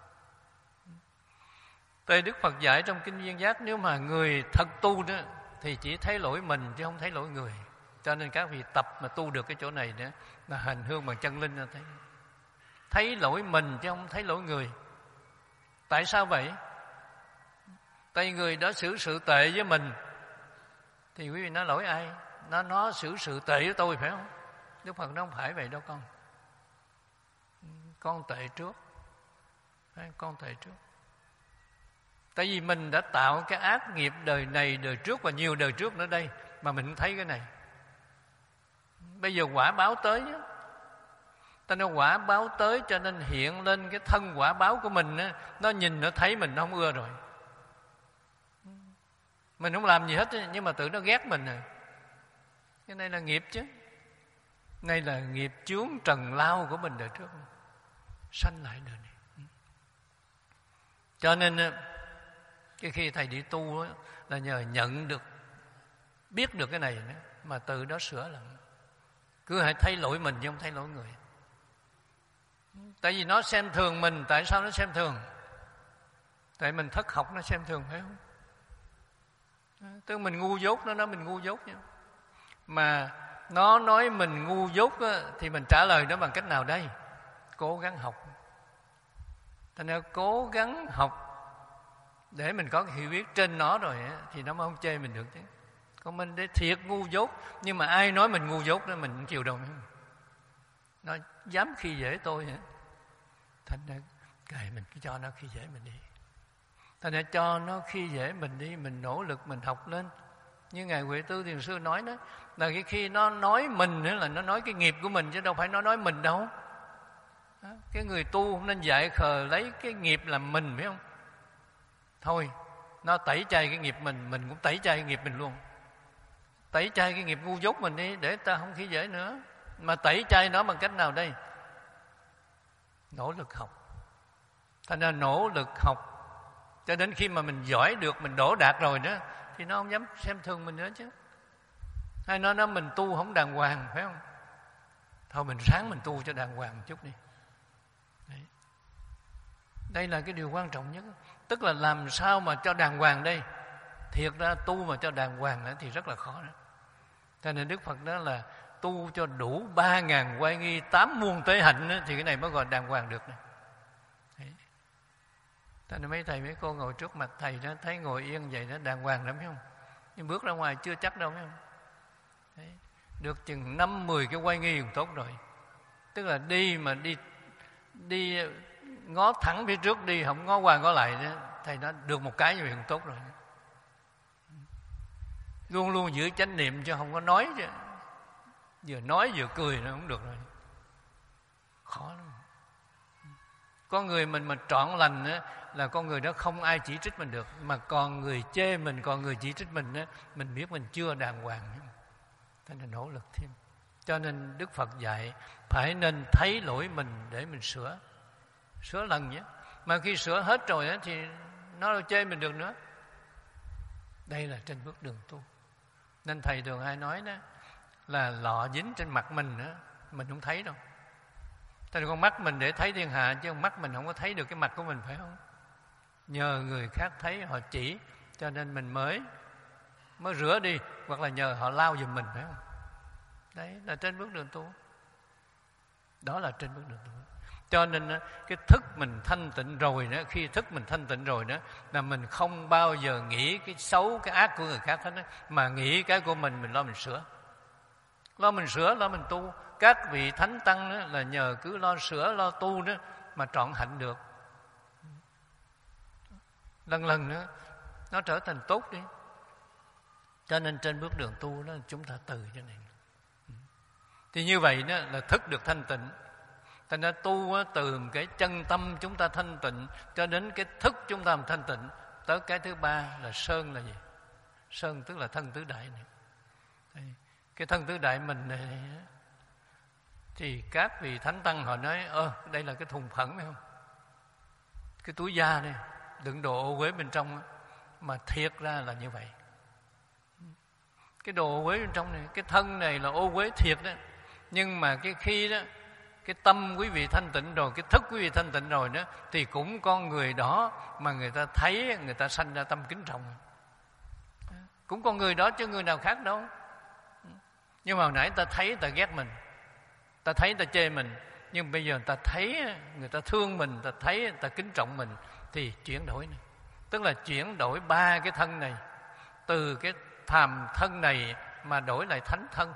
Tây Đức Phật dạy trong Kinh Viên Giác, nếu mà người thật tu đó thì chỉ thấy lỗi mình chứ không thấy lỗi người. Cho nên các vị tập mà tu được cái chỗ này nữa là hành hương bằng chân linh, là thấy thấy lỗi mình chứ không thấy lỗi người. Tại sao vậy? Tại người đó xử sự tệ với mình thì quý vị nói lỗi ai? Nó nó xử sự tệ với tôi phải không? Đức Phật nó không phải vậy đâu con. Con tệ trước. Con tệ trước. Tại vì mình đã tạo cái ác nghiệp đời này, đời trước và nhiều đời trước nữa đây, mà mình không thấy cái này. Bây giờ quả báo tới á. Ta nói quả báo tới cho nên hiện lên cái thân quả báo của mình á, nó nhìn nó thấy mình nó không ưa rồi. Mình không làm gì hết nhưng mà tự nó ghét mình rồi. Cái này là nghiệp chứ. Này là nghiệp chướng trần lao của mình đời trước, sanh lại đời này. Cho nên cái khi thầy đi tu á, là nhờ nhận được, biết được cái này nữa, mà từ đó sửa lại. Cứ hãy thấy lỗi mình chứ không thấy lỗi người. Tại vì nó xem thường mình. Tại sao nó xem thường? Tại mình thất học nó xem thường, phải không? Tức mình ngu dốt, nó nói mình ngu dốt nha. Mà nó nói mình ngu dốt á, thì mình trả lời nó bằng cách nào đây? Cố gắng học. Thành ra cố gắng học để mình có cái hiểu biết trên nó rồi á, thì nó mới không chê mình được chứ. Còn mình để thiệt ngu dốt, nhưng mà ai nói mình ngu dốt đó mình không chịu đâu nữa. Nó dám khi dễ tôi hả? Thành ra kệ mình, cứ cho nó khi dễ mình đi. Thành ra cho nó khi dễ mình đi, mình nỗ lực mình học lên. Như Ngài Huệ Tư Thiền Sư nói đó, là cái khi nó nói mình nữa là nó nói cái nghiệp của mình, chứ đâu phải nó nói mình đâu. Đó, cái người tu không nên dại khờ lấy cái nghiệp làm mình, phải không? Thôi, nó tẩy chay cái nghiệp mình, mình cũng tẩy chay cái nghiệp mình luôn. Tẩy chay cái nghiệp ngu dốt mình đi, để ta không khi dễ nữa. Mà tẩy chay nó bằng cách nào đây? Nỗ lực học. Thành ra nỗ lực học cho đến khi mà mình giỏi được, mình đỗ đạt rồi đó, thì nó không dám xem thường mình nữa chứ. Hay nói nó mình tu không đàng hoàng, phải không? Thôi mình ráng mình tu cho đàng hoàng một chút đi. Đấy. Đây là cái điều quan trọng nhất. Tức là làm sao mà cho đàng hoàng đây. Thiệt ra tu mà cho đàng hoàng đó thì rất là khó đó. Cho nên Đức Phật đó là tu cho đủ ba ngàn oai nghi, tám muôn tế hạnh đó, thì cái này mới gọi đàng hoàng được này. Đấy. Cho nên mấy thầy mấy cô ngồi trước mặt thầy đó, thấy ngồi yên vậy đó đàng hoàng lắm, phải không? Nhưng bước ra ngoài chưa chắc đâu, phải không? Đấy. Được chừng năm mười cái oai nghi cũng tốt rồi. Tức là đi mà đi đi ngó thẳng phía trước đi, không ngó qua ngó lại đó, thầy nói được một cái như vậy cũng tốt rồi. Luôn luôn giữ chánh niệm chứ không có nói chứ. Vừa nói vừa cười nó không được rồi. Khó lắm. Con người mình mà trọn lành á, là con người đó không ai chỉ trích mình được. Mà còn người chê mình, còn người chỉ trích mình á, mình biết mình chưa đàng hoàng. Thế nên nỗ lực thêm. Cho nên Đức Phật dạy phải nên thấy lỗi mình để mình sửa. Sửa lần nhé. Mà khi sửa hết rồi á, thì nó đâu chê mình được nữa. Đây là trên bước đường tu. Nên thầy thường hay nói đó là lọ dính trên mặt mình nữa, mình không thấy đâu. Tại con mắt mình để thấy thiên hạ, chứ con mắt mình không có thấy được cái mặt của mình, phải không? Nhờ người khác thấy họ chỉ, cho nên mình mới mới rửa đi, hoặc là nhờ họ lau giùm mình, phải không? Đấy là trên bước đường tu. Đó là trên bước đường tu. Cho nên cái thức mình thanh tịnh rồi đó, khi thức mình thanh tịnh rồi đó, là mình không bao giờ nghĩ cái xấu, cái ác của người khác hết đó, mà nghĩ cái của mình, mình lo mình sửa. Lo mình sửa, lo mình tu. Các vị thánh tăng đó là nhờ cứ lo sửa, lo tu đó mà trọn hạnh được. Lần lần nữa nó trở thành tốt đi. Cho nên trên bước đường tu đó chúng ta từ cho này. Thì như vậy đó là thức được thanh tịnh. Thành ra tu á, từ cái chân tâm chúng ta thanh tịnh cho đến cái thức chúng ta thanh tịnh, tới cái thứ ba là sơn là gì? Sơn tức là thân tứ đại này. Cái thân tứ đại mình này thì các vị thánh tăng họ nói ơ đây là cái thùng phẫn, phải không? Cái túi da này đựng đồ ô uế bên trong, mà thiệt ra là như vậy. Cái đồ ô uế bên trong này, cái thân này là ô uế thiệt đó. Nhưng mà cái khi đó, cái tâm quý vị thanh tịnh rồi, cái thức quý vị thanh tịnh rồi đó, thì cũng con người đó mà người ta thấy, người ta sanh ra tâm kính trọng. Cũng con người đó chứ người nào khác đâu. Nhưng mà hồi nãy ta thấy ta ghét mình, ta thấy ta chê mình, nhưng bây giờ ta thấy người ta thương mình, ta thấy ta kính trọng mình, thì chuyển đổi này. Tức là chuyển đổi ba cái thân này, từ cái phàm thân này mà đổi lại thánh thân.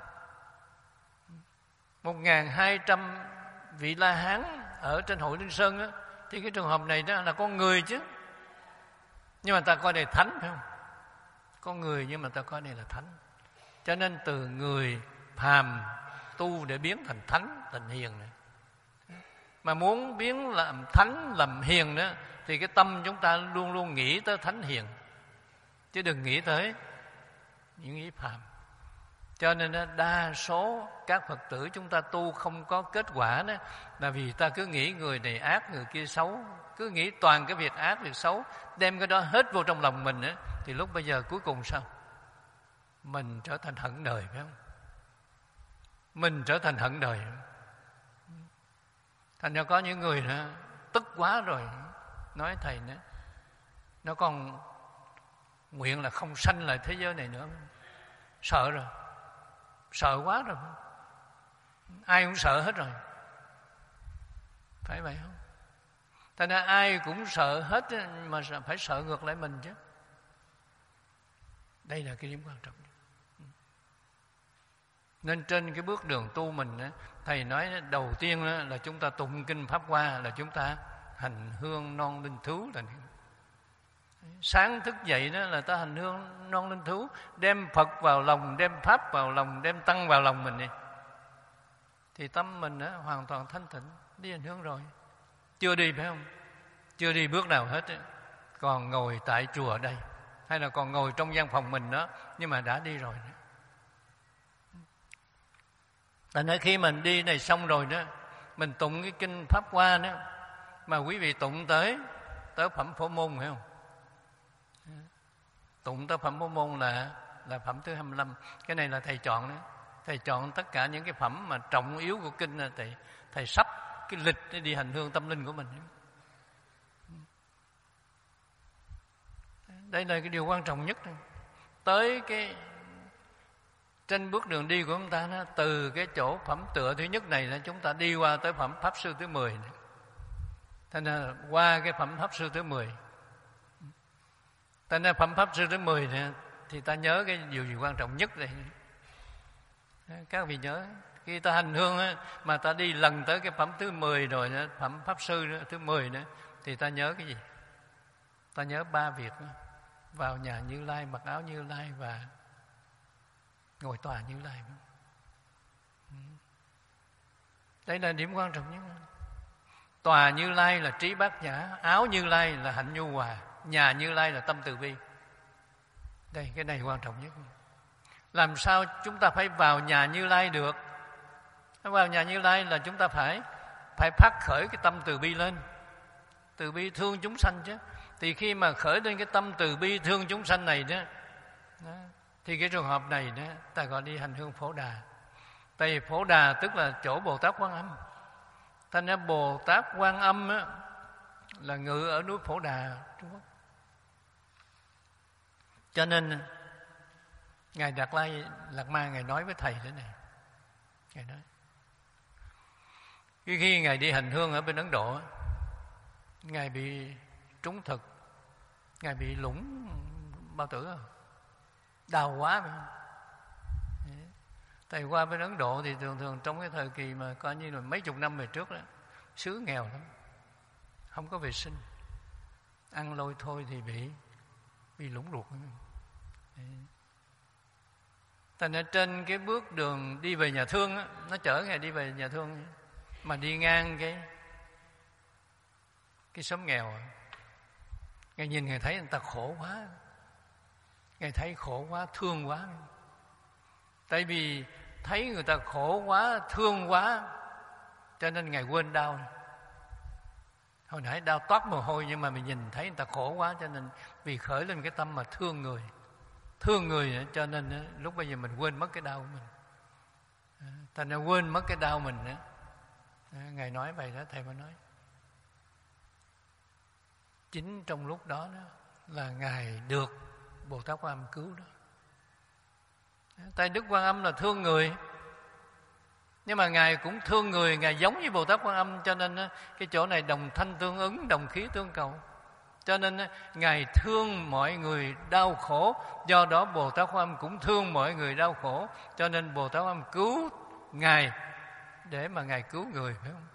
Một nghìn hai trăm vị La Hán ở trên hội Linh Sơn đó, thì cái trường hợp này đó là con người chứ, nhưng mà ta coi đây thánh, phải không? Con người nhưng mà ta coi đây là thánh. Cho nên từ người phàm tu để biến thành thánh, thành hiền này. Mà muốn biến làm thánh, làm hiền đó, thì cái tâm chúng ta luôn luôn nghĩ tới thánh hiền, chứ đừng nghĩ tới những ý phàm. Cho nên đó, đa số các Phật tử chúng ta tu không có kết quả đó, là vì ta cứ nghĩ người này ác, người kia xấu, cứ nghĩ toàn cái việc ác, việc xấu, đem cái đó hết vô trong lòng mình đó, thì lúc bây giờ cuối cùng sao? Mình trở thành hận đời, phải không? Mình trở thành hận đời. Thành ra có những người đó, tức quá rồi, nói thầy nữa, nó còn nguyện là không sanh lại thế giới này nữa. Sợ rồi, sợ quá rồi, ai cũng sợ hết rồi, phải vậy không? Thành ra ai cũng sợ hết, mà phải sợ ngược lại mình chứ. Đây là cái điểm quan trọng. Nên trên cái bước đường tu mình, thầy nói đầu tiên là chúng ta tụng kinh Pháp Hoa, là chúng ta hành hương non linh thú. Là sáng thức dậy đó là ta hành hương non linh thú, đem Phật vào lòng, đem Pháp vào lòng, đem Tăng vào lòng mình đi, thì tâm mình đó, hoàn toàn thanh tịnh. Đi hành hương rồi, chưa đi phải không? Chưa đi bước nào hết, còn ngồi tại chùa ở đây, hay là còn ngồi trong gian phòng mình đó, nhưng mà đã đi rồi. Thành ra khi mình đi này xong rồi đó, mình tụng cái kinh Pháp Hoa đó, mà quý vị tụng tới tới phẩm Phổ Môn, phải không? Tụng tới phẩm Phổ Môn là là phẩm thứ hai mươi lăm. Cái này là thầy chọn đó. Thầy chọn tất cả những cái phẩm mà trọng yếu của kinh là thầy, thầy sắp cái lịch để đi hành hương tâm linh của mình. Đây là cái điều quan trọng nhất. Tới cái trên bước đường đi của chúng ta đó, từ cái chỗ phẩm tựa thứ nhất này là chúng ta đi qua tới phẩm Pháp Sư thứ mười này. Thành ra qua cái phẩm Pháp Sư thứ mười, thành ra phẩm Pháp Sư thứ mười này, thì ta nhớ cái điều gì quan trọng nhất đây. Các vị nhớ, khi ta hành hương á, mà ta đi lần tới cái phẩm thứ mười rồi nữa, phẩm Pháp Sư nữa, thứ mười nữa, thì ta nhớ cái gì? Ta nhớ ba việc đó. Vào nhà Như Lai, mặc áo Như Lai và ngồi tòa Như Lai. Đây là điểm quan trọng nhất. Tòa Như Lai là trí bát nhã, áo Như Lai là hạnh nhu hòa, nhà Như Lai là tâm từ bi. Đây, cái này quan trọng nhất. Làm sao chúng ta phải vào nhà Như Lai được? Vào nhà Như Lai là chúng ta phải phải phát khởi cái tâm từ bi lên, từ bi thương chúng sanh chứ. Thì khi mà khởi lên cái tâm từ bi thương chúng sanh này đó, đó thì cái trường hợp này đó, ta gọi đi hành hương Phổ Đà. Tại vì Phổ Đà tức là chỗ Bồ Tát Quan Âm. Thành ra Bồ Tát Quan Âm á, là ngự ở núi Phổ Đà, Trung Quốc. Cho nên Ngài Đạt Lai Lạt Ma Ngài nói với thầy thế này. Ngài nói khi, khi Ngài đi hành hương ở bên Ấn Độ, Ngài bị trúng thực, Ngài bị lũng bao tử, đau quá phải không? Thầy qua bên Ấn Độ thì thường thường trong cái thời kỳ mà coi như là mấy chục năm về trước đó, xứ nghèo lắm, không có vệ sinh, ăn lôi thôi thì bị bị lũng ruột. Thành ra trên cái bước đường đi về nhà thương á, nó chở Ngài đi về nhà thương, mà đi ngang cái cái xóm nghèo, Ngài nhìn Ngài thấy người ta khổ quá, Ngài thấy khổ quá, thương quá. Tại vì thấy người ta khổ quá, thương quá, cho nên Ngài quên đau. Hồi nãy đau toát mồ hôi, nhưng mà mình nhìn thấy người ta khổ quá, cho nên vì khởi lên cái tâm mà thương người, thương người, cho nên lúc bây giờ mình quên mất cái đau của mình. Thành ra quên mất cái đau mình nữa. Ngài nói vậy đó, Thầy mới nói. Chính trong lúc đó, đó là Ngài được Bồ Tát Quan Âm cứu đó. Tại Đức Quan Âm là thương người, nhưng mà Ngài cũng thương người, Ngài giống như Bồ Tát Quan Âm, cho nên cái chỗ này đồng thanh tương ứng, đồng khí tương cầu. Cho nên Ngài thương mọi người đau khổ, do đó Bồ Tát Quan Âm cũng thương mọi người đau khổ, cho nên Bồ Tát Quan Âm cứu Ngài để mà Ngài cứu người, phải không?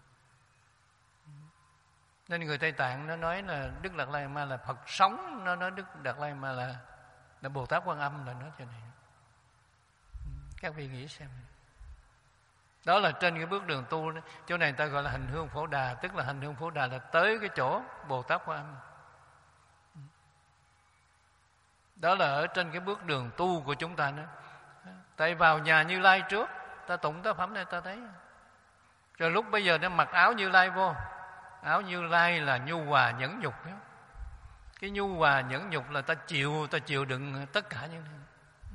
Nên người Tây Tạng nó nói là Đức Đạt Lai Ma là Phật sống, nó nói Đức Đạt Lai Ma là là Bồ Tát Quan Âm, là nói cho này. Các vị nghĩ xem. Đó là trên cái bước đường tu đó. Chỗ này ta gọi là hành hương Phổ Đà, tức là hành hương Phổ Đà là tới cái chỗ Bồ Tát Quan Âm. Đó là ở trên cái bước đường tu của chúng ta nữa. Tại vào nhà Như Lai trước, ta tụng tác phẩm này ta thấy. Rồi lúc bây giờ nó mặc áo Như Lai vô. Áo Như Lai là nhu hòa nhẫn nhục đó. Cái nhu hòa nhẫn nhục là ta chịu, ta chịu đựng tất cả những này.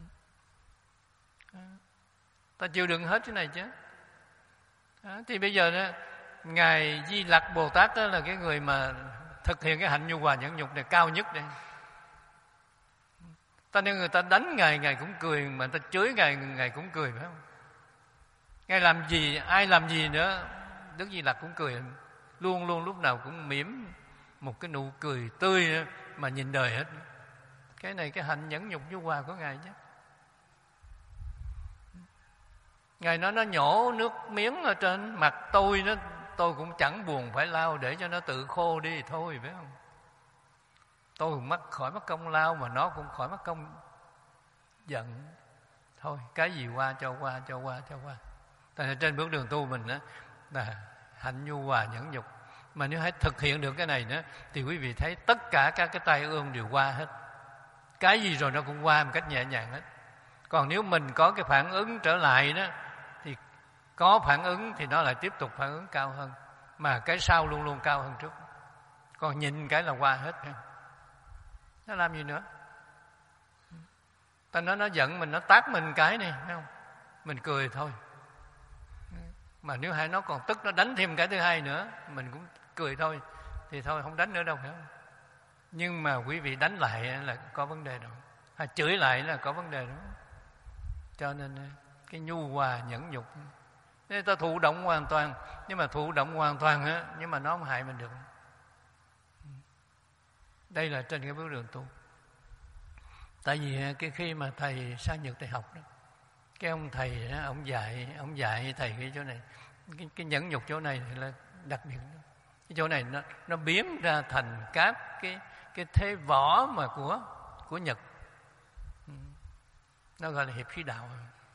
Ta chịu đựng hết cái này chứ. Đó, thì bây giờ đó, Ngài Di Lặc Bồ Tát đó là cái người mà thực hiện cái hạnh nhu hòa nhẫn nhục này cao nhất đây. Ta nên người ta đánh Ngài, Ngài cũng cười, mà ta chửi Ngài, Ngài cũng cười, phải không? Ngài làm gì, ai làm gì nữa, Đức Di Lặc cũng cười, luôn luôn lúc nào cũng mỉm một cái nụ cười tươi mà nhìn đời hết. Cái này cái hạnh nhẫn nhục nhu hòa của Ngài chứ. Ngài nói nó nhổ nước miếng ở trên mặt tôi đó, tôi cũng chẳng buồn phải lau để cho nó tự khô đi thôi, phải không? Tôi cũng mắc khỏi mất công lao, mà nó cũng khỏi mất công giận. Thôi cái gì qua cho qua cho qua cho qua. Tại trên bước đường tu mình đó là hạnh nhu hòa nhẫn nhục. Mà nếu hãy thực hiện được cái này nữa thì quý vị thấy tất cả các cái tai ương đều qua hết. Cái gì rồi nó cũng qua một cách nhẹ nhàng hết. Còn nếu mình có cái phản ứng trở lại đó, thì có phản ứng thì nó lại tiếp tục phản ứng cao hơn. Mà cái sau luôn luôn cao hơn trước. Còn nhìn cái là qua hết. Nó làm gì nữa? Ta nói nó giận mình, nó tát mình cái này, thấy không? Mình cười thôi. Mà nếu hai nó còn tức, nó đánh thêm cái thứ hai nữa, mình cũng cười thôi. Thì thôi không đánh nữa đâu, phải không? Nhưng mà quý vị đánh lại là có vấn đề rồi, hay chửi lại là có vấn đề đó. Cho nên cái nhu hòa nhẫn nhục, nên ta thụ động hoàn toàn. Nhưng mà thụ động hoàn toàn á, nhưng mà nó không hại mình được. Đây là trên cái bước đường tu. Tại vì cái khi mà thầy sang Nhật thầy học đó, cái ông thầy đó, ông dạy ông dạy thầy cái chỗ này, cái, cái nhẫn nhục chỗ này là đặc biệt. Cái chỗ này nó nó biến ra thành các cái cái thế võ mà của của Nhật. Nó gọi là hiệp khí đạo.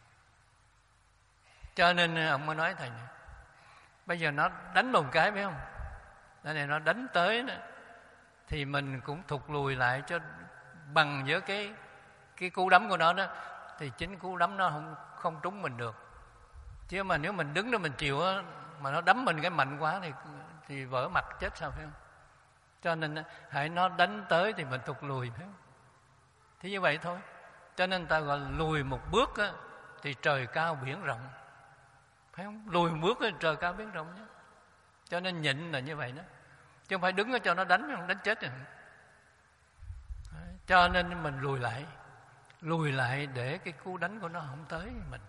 Cho nên ông mới nói thầy này, bây giờ nó đánh một cái, phải không? Cái này nó đánh tới đó, thì mình cũng thụt lùi lại cho bằng với cái cái cú đấm của nó đó, thì chính cú đấm nó không không trúng mình được. Chứ mà nếu mình đứng đó mình chịu đó, mà nó đấm mình cái mạnh quá thì thì vỡ mặt chết sao, phải không? Cho nên hãy nó đánh tới thì mình thụt lùi, phải không? Thì như vậy thôi. Cho nên ta gọi là lùi một bước á, thì trời cao biển rộng, phải không? Lùi một bước á, trời cao biển rộng nhé. Cho nên nhịn là như vậy đó, chứ không phải đứng ở cho nó đánh, không đánh chết rồi. Cho nên mình lùi lại, lùi lại để cái cú đánh của nó không tới mình.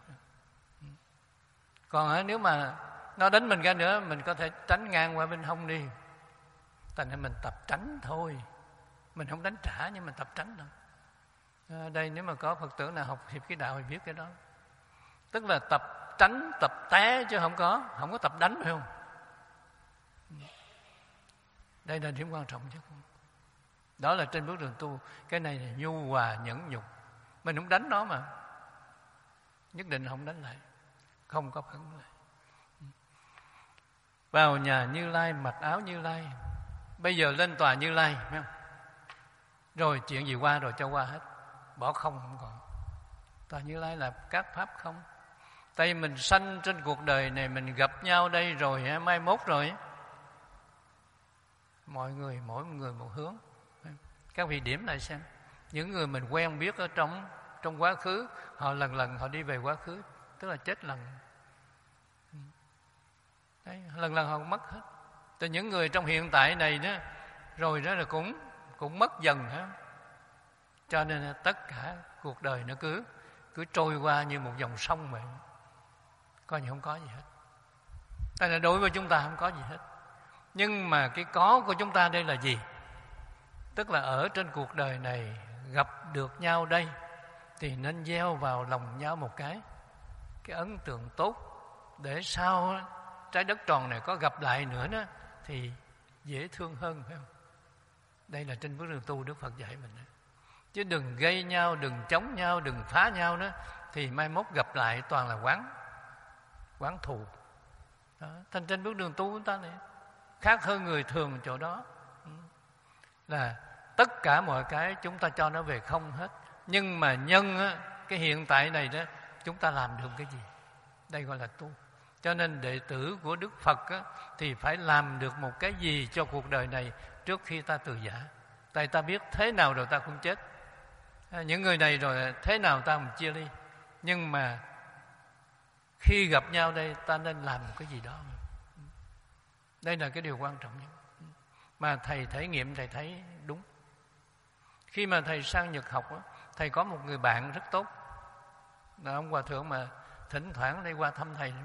Còn nếu mà nó đánh mình cái nữa, mình có thể tránh ngang qua bên hông đi. Thành nên mình tập tránh thôi, mình không đánh trả nhưng mình tập tránh thôi. À, đây nếu mà có Phật tử nào học hiệp khí đạo thì biết cái đó, tức là tập tránh, tập té, chứ không có không có tập đánh, phải không? Đây là điểm quan trọng chứ. Đó là trên bước đường tu. Cái này là nhu hòa nhẫn nhục. Mình không đánh nó mà, nhất định không đánh lại, không có phản ứng lại. Vào nhà Như Lai, mặc áo Như Lai. Bây giờ lên tòa Như Lai, phải không? Rồi chuyện gì qua rồi cho qua hết, bỏ không không còn. Tòa Như Lai là các pháp không. Tại mình sanh trên cuộc đời này, mình gặp nhau đây rồi, mai mốt rồi, mọi người mỗi người một hướng. Các vị điểm lại xem, Những người mình quen biết ở trong trong quá khứ, họ lần lần họ đi về quá khứ, tức là chết lần. Đấy, lần lần họ mất hết. Từ những người trong hiện tại này đó, rồi đó là cũng cũng mất dần hết. Cho nên là tất cả cuộc đời nó cứ cứ trôi qua như một dòng sông vậy, coi như không có gì hết. Tại là đối với chúng ta không có gì hết. Nhưng mà cái có của chúng ta đây là gì? Tức là ở trên cuộc đời này gặp được nhau đây thì nên gieo vào lòng nhau một cái cái ấn tượng tốt, để sau trái đất tròn này có gặp lại nữa đó thì dễ thương hơn, phải không? Đây là trên bước đường tu Đức Phật dạy mình đó. Chứ đừng gây nhau, đừng chống nhau, đừng phá nhau đó, thì mai mốt gặp lại toàn là oán oán thù đó. Thành trên bước đường tu của ta này khác hơn người thường chỗ đó là tất cả mọi cái chúng ta cho nó về không hết. Nhưng mà nhân á, cái hiện tại này đó, chúng ta làm được cái gì? Đây gọi là tu. Cho nên đệ tử của Đức Phật á, thì phải làm được một cái gì cho cuộc đời này trước khi ta từ giả. Tại ta biết thế nào rồi ta cũng chết. Những người này rồi thế nào ta cũng chia ly. Nhưng mà khi gặp nhau đây, ta nên làm một cái gì đó. Đây là cái điều quan trọng nhất mà thầy thể nghiệm, thầy thấy đúng. Khi mà thầy sang Nhật học, thầy có một người bạn rất tốt, là ông hòa thượng mà thỉnh thoảng đi qua thăm thầy.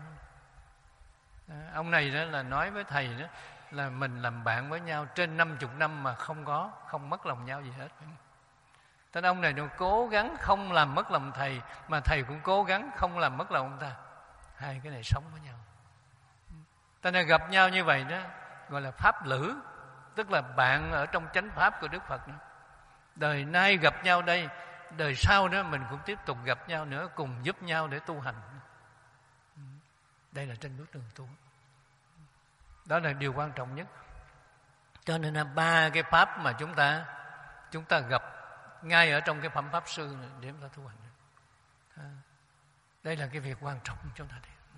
Ông này đó là nói với thầy đó là mình làm bạn với nhau trên năm chục năm mà không có không mất lòng nhau gì hết. Thế nên ông này nó cố gắng không làm mất lòng thầy, mà thầy cũng cố gắng không làm mất lòng ông ta. Hai cái này sống với nhau. Ta nên gặp nhau như vậy đó gọi là pháp lữ, tức là bạn ở trong chánh pháp của Đức Phật đó. Đời nay gặp nhau đây, đời sau đó mình cũng tiếp tục gặp nhau nữa, cùng giúp nhau để tu hành. Đây là trên bước đường tu. Đó là điều quan trọng nhất. Cho nên là ba cái pháp mà chúng ta chúng ta gặp ngay ở trong cái phẩm pháp sư này để chúng ta tu hành. Đây là cái việc quan trọng của chúng ta.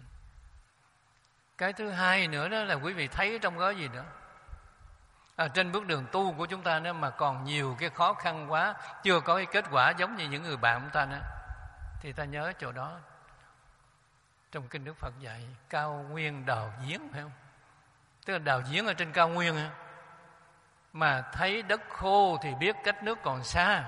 Cái thứ hai nữa đó là quý vị thấy trong đó gì nữa? À, trên bước đường tu của chúng ta nữa mà còn nhiều cái khó khăn quá, chưa có cái kết quả giống như những người bạn của ta nữa, thì ta nhớ chỗ đó. Trong kinh Đức Phật dạy cao nguyên đào giếng, phải không? Tức là đào giếng ở trên cao nguyên, mà thấy đất khô thì biết cách nước còn xa.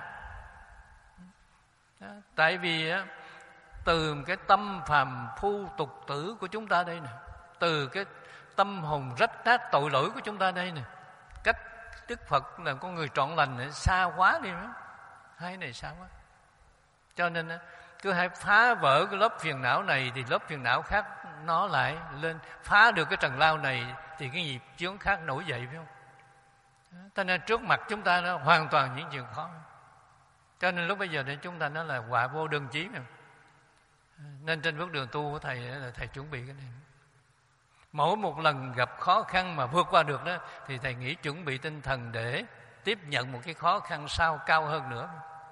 Đó, tại vì từ cái tâm phàm phu tục tử của chúng ta đây nè, từ cái tâm hồn rách nát tội lỗi của chúng ta đây nè, cách Đức Phật là con người trọn lành này xa quá đi nữa. Hai này xa quá. Cho nên cứ hay phá vỡ cái lớp phiền não này thì lớp phiền não khác nó lại lên. Phá được cái trần lao này thì cái nghiệp chướng khác nổi dậy, phải không? Cho nên trước mặt chúng ta nó hoàn toàn những chuyện khó. Cho nên lúc bây giờ để chúng ta nói là họa vô đơn chí. Nên trên bước đường tu của thầy là thầy chuẩn bị cái này. Mỗi một lần gặp khó khăn mà vượt qua được đó thì thầy nghĩ chuẩn bị tinh thần để tiếp nhận một cái khó khăn sau cao hơn nữa.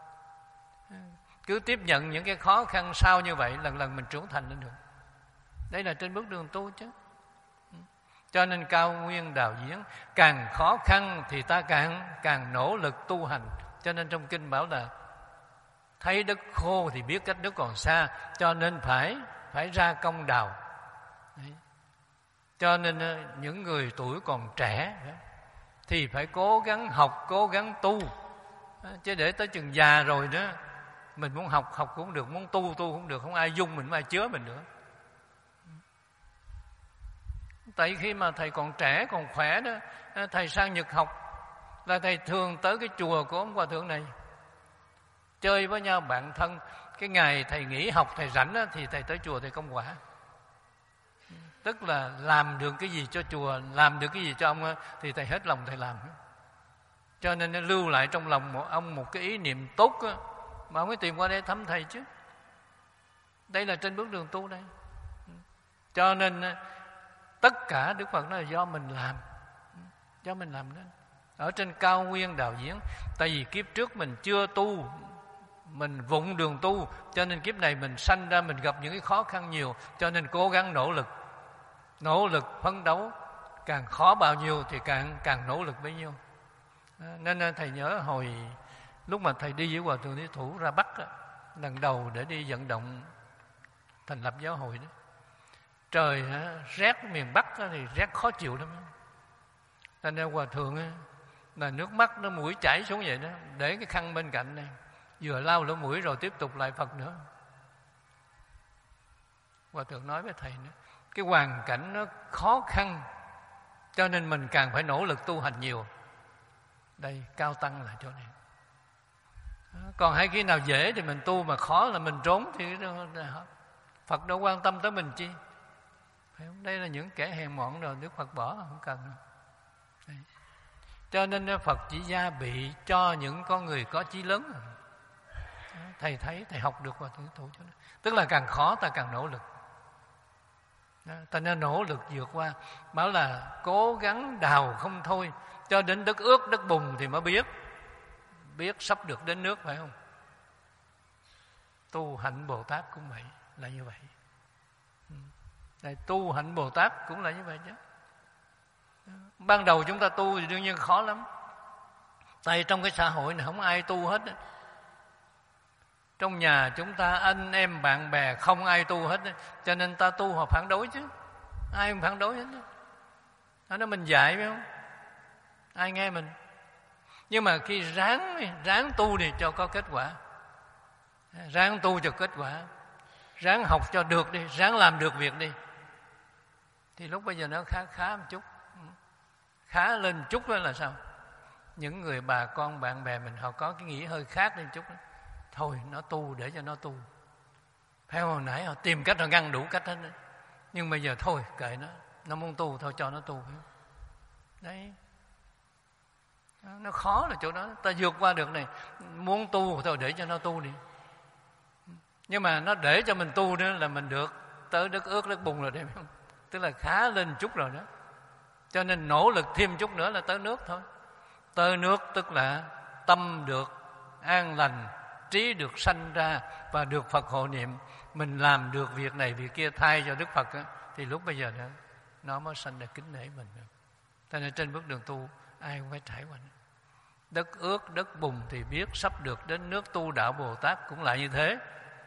Cứ tiếp nhận những cái khó khăn sau như vậy, lần lần mình trưởng thành lên được. Đây là trên bước đường tu chứ. Cho nên cao nguyên đào giếng, càng khó khăn thì ta càng càng nỗ lực tu hành. Cho nên trong kinh bảo là thấy đất khô thì biết cách nước còn xa, cho nên phải phải ra công đào. Đấy. Cho nên những người tuổi còn trẻ thì phải cố gắng học, cố gắng tu. Chứ để tới chừng già rồi đó, mình muốn học, học cũng được, muốn tu, tu cũng được, không ai dung mình, không ai chứa mình nữa. Tại khi mà thầy còn trẻ, còn khỏe đó, thầy sang Nhật học là thầy thường tới cái chùa của ông hòa thượng này chơi với nhau bạn thân. Cái ngày thầy nghỉ học, thầy rảnh đó, thì thầy tới chùa thầy công quả. Tức là làm được cái gì cho chùa, làm được cái gì cho ông thì thầy hết lòng thầy làm. Cho nên nó lưu lại trong lòng một ông một cái ý niệm tốt đó, mà ông mới tìm qua đây thăm thầy chứ. Đây là trên bước đường tu đây. Cho nên tất cả Đức Phật nói là do mình làm, do mình làm nên. Ở trên cao nguyên đào giếng, tại vì kiếp trước mình chưa tu, mình vụng đường tu, cho nên kiếp này mình sanh ra mình gặp những cái khó khăn nhiều, cho nên cố gắng nỗ lực, nỗ lực phấn đấu, càng khó bao nhiêu thì càng càng nỗ lực bấy nhiêu. Nên thầy nhớ hồi Lúc mà thầy đi với Hòa Thượng Lý Thủ ra Bắc á, lần đầu để đi vận động thành lập giáo hội đó, trời á, rét miền Bắc á, thì rét khó chịu lắm. Thành ra Hòa Thượng á, là nước mắt nó mũi chảy xuống vậy đó, để cái khăn bên cạnh này, vừa lau lỗ mũi rồi tiếp tục lại Phật nữa. Hòa Thượng nói với thầy nữa, cái hoàn cảnh nó khó khăn, cho nên mình càng phải nỗ lực tu hành nhiều. Đây cao tăng là chỗ này. Còn hay khi nào dễ thì mình tu, mà khó là mình trốn thì Phật đâu quan tâm tới mình chi. Phải không? Đây là những kẻ hèn mọn rồi Đức Phật bỏ, không cần. Đây. Cho nên Phật chỉ gia bị cho những con người có chí lớn. Thầy thấy, thầy học được Hòa Thượng Thủ cho nó. Tức là càng khó ta càng nỗ lực. Ta nên nỗ lực vượt qua. Bảo là cố gắng đào không thôi, cho đến đất ướt đất bùn thì mới biết. Biết sắp được đến nước, phải không? Tu hạnh Bồ Tát cũng vậy, là như vậy. Đây, tu hạnh Bồ Tát cũng là như vậy chứ. Ban đầu chúng ta tu thì đương nhiên khó lắm. Tại trong cái xã hội này không ai tu hết. Trong nhà chúng ta anh em bạn bè không ai tu hết. Cho nên ta tu họ phản đối chứ. Ai cũng phản đối hết. Đó là mình dạy phải không? Ai nghe mình. Nhưng mà khi ráng ráng tu thì cho có kết quả. Ráng tu cho kết quả. Ráng học cho được đi, ráng làm được việc đi. Thì lúc bây giờ nó khá khá một chút. Khá lên chút đó là sao? Những người bà con bạn bè mình họ có cái nghĩ hơi khác lên chút đó. Thôi nó tu để cho nó tu. Phải hồi nãy họ tìm cách họ ngăn đủ cách hết đó. Nhưng bây giờ thôi kệ nó. Nó muốn tu thôi cho nó tu. Đấy. Nó khó là chỗ đó. Ta vượt qua được này. Muốn tu thôi để cho nó tu đi. Nhưng mà nó để cho mình tu nữa là mình được tới đất ướt đất bùn rồi đấy. Tức là khá lên chút rồi đó. Cho nên nỗ lực thêm chút nữa là tới nước thôi. Tới nước tức là tâm được an lành, trí được sanh ra và được Phật hộ niệm. Mình làm được việc này việc kia thay cho Đức Phật á, thì lúc bây giờ đó, nó mới sanh ra kính nể mình. Cho nên trên bước đường tu ai cũng phải trải qua. Đất ướt, đất bùn thì biết sắp được đến nước tu đạo Bồ Tát cũng lại như thế.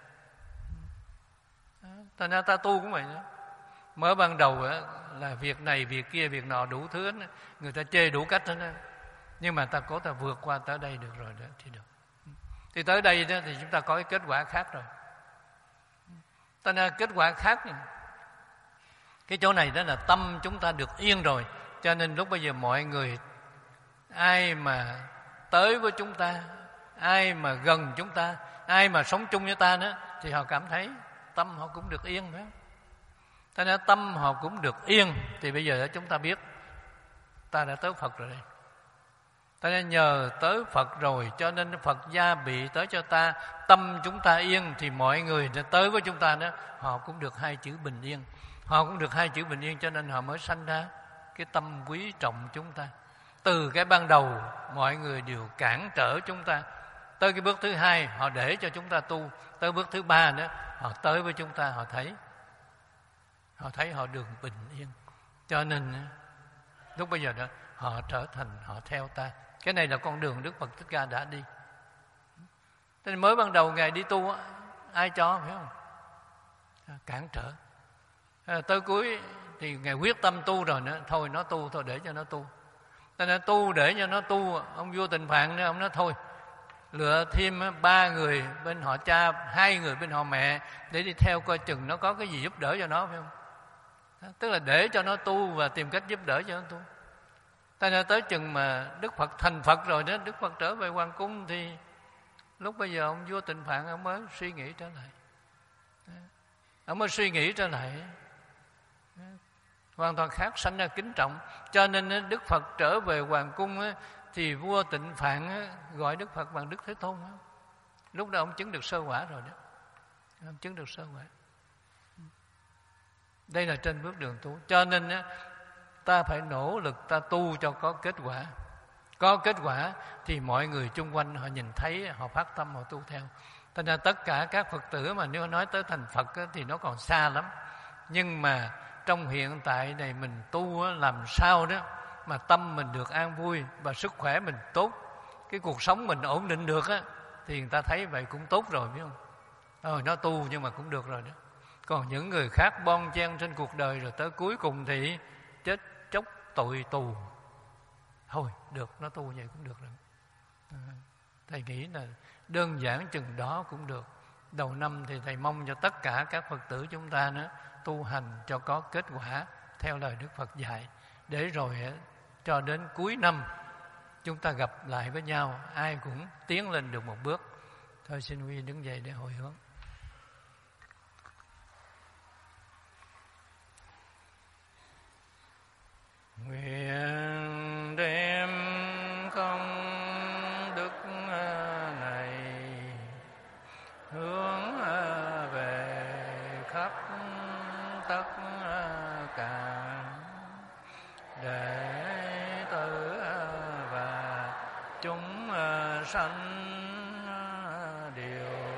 Thành ra ta tu cũng vậy đó. Mới ban đầu á, là việc này, việc kia, việc nọ đủ thứ đó. Người ta chê đủ cách đó. Nhưng mà ta cố ta vượt qua tới đây được rồi đó thì được. Thì tới đây đó thì chúng ta có cái kết quả khác rồi. Ta nên kết quả khác này. Cái chỗ này đó là tâm chúng ta được yên rồi. Cho nên lúc bây giờ mọi người, ai mà tới với chúng ta, ai mà gần chúng ta, ai mà sống chung với ta nữa, thì họ cảm thấy tâm họ cũng được yên phải không? Cho nên tâm họ cũng được yên. Thì bây giờ chúng ta biết ta đã tới Phật rồi đây. Ta nên nhờ tới Phật rồi, cho nên Phật gia bị tới cho ta. Tâm chúng ta yên thì mọi người tới với chúng ta đó, họ cũng được hai chữ bình yên. Họ cũng được hai chữ bình yên, cho nên họ mới sanh ra cái tâm quý trọng chúng ta. Từ cái ban đầu mọi người đều cản trở chúng ta, tới cái bước thứ hai họ để cho chúng ta tu, tới bước thứ ba nữa họ tới với chúng ta, họ thấy họ thấy họ được bình yên. Cho nên lúc bây giờ đó họ trở thành, họ theo ta. Cái này là con đường Đức Phật Thích Ca đã đi. Thế nên mới ban đầu Ngài đi tu ai cho phải không? Cản trở. À, tới cuối thì Ngài quyết tâm tu rồi nữa, thôi nó tu thôi để cho nó tu. Thế nên tu để cho nó tu, ông vua Tịnh Phạn nữa, ông nói thôi lựa thêm ba người bên họ cha, hai người bên họ mẹ để đi theo coi chừng nó có cái gì giúp đỡ cho nó phải không? Tức là để cho nó tu và tìm cách giúp đỡ cho nó tu. Tại nên tới chừng mà Đức Phật thành Phật rồi đó, Đức Phật trở về hoàng cung thì lúc bây giờ ông vua Tịnh Phạn ông mới suy nghĩ trở lại. Ông mới suy nghĩ trở lại. Hoàn toàn khác, sanh ra kính trọng. Cho nên Đức Phật trở về hoàng cung thì vua Tịnh Phạn gọi Đức Phật bằng Đức Thế Tôn. Lúc đó ông chứng được sơ quả rồi đó. Ông chứng được sơ quả. Đây là trên bước đường tu. Cho nên ta phải nỗ lực ta tu cho có kết quả. Có kết quả thì mọi người chung quanh họ nhìn thấy, họ phát tâm, họ tu theo. Thành ra tất cả các Phật tử mà nếu nói tới thành Phật thì nó còn xa lắm. Nhưng mà trong hiện tại này mình tu làm sao đó mà tâm mình được an vui và sức khỏe mình tốt, cái cuộc sống mình ổn định được á, thì người ta thấy vậy cũng tốt rồi, biết không? Ờ, nó tu nhưng mà cũng được rồi đó. Còn những người khác bon chen trên cuộc đời rồi tới cuối cùng thì chết chóc tội tù. Thôi được, nó tu vậy cũng được rồi. À, thầy nghĩ là đơn giản chừng đó cũng được. Đầu năm thì thầy mong cho tất cả các Phật tử chúng ta nữa tu hành cho có kết quả theo lời Đức Phật dạy, để rồi cho đến cuối năm chúng ta gặp lại với nhau, ai cũng tiến lên được một bước. Thôi xin Huy đứng dậy để hồi hướng. Nguyện đem công đức này hướng về khắp tất cả đệ tử và chúng sanh đều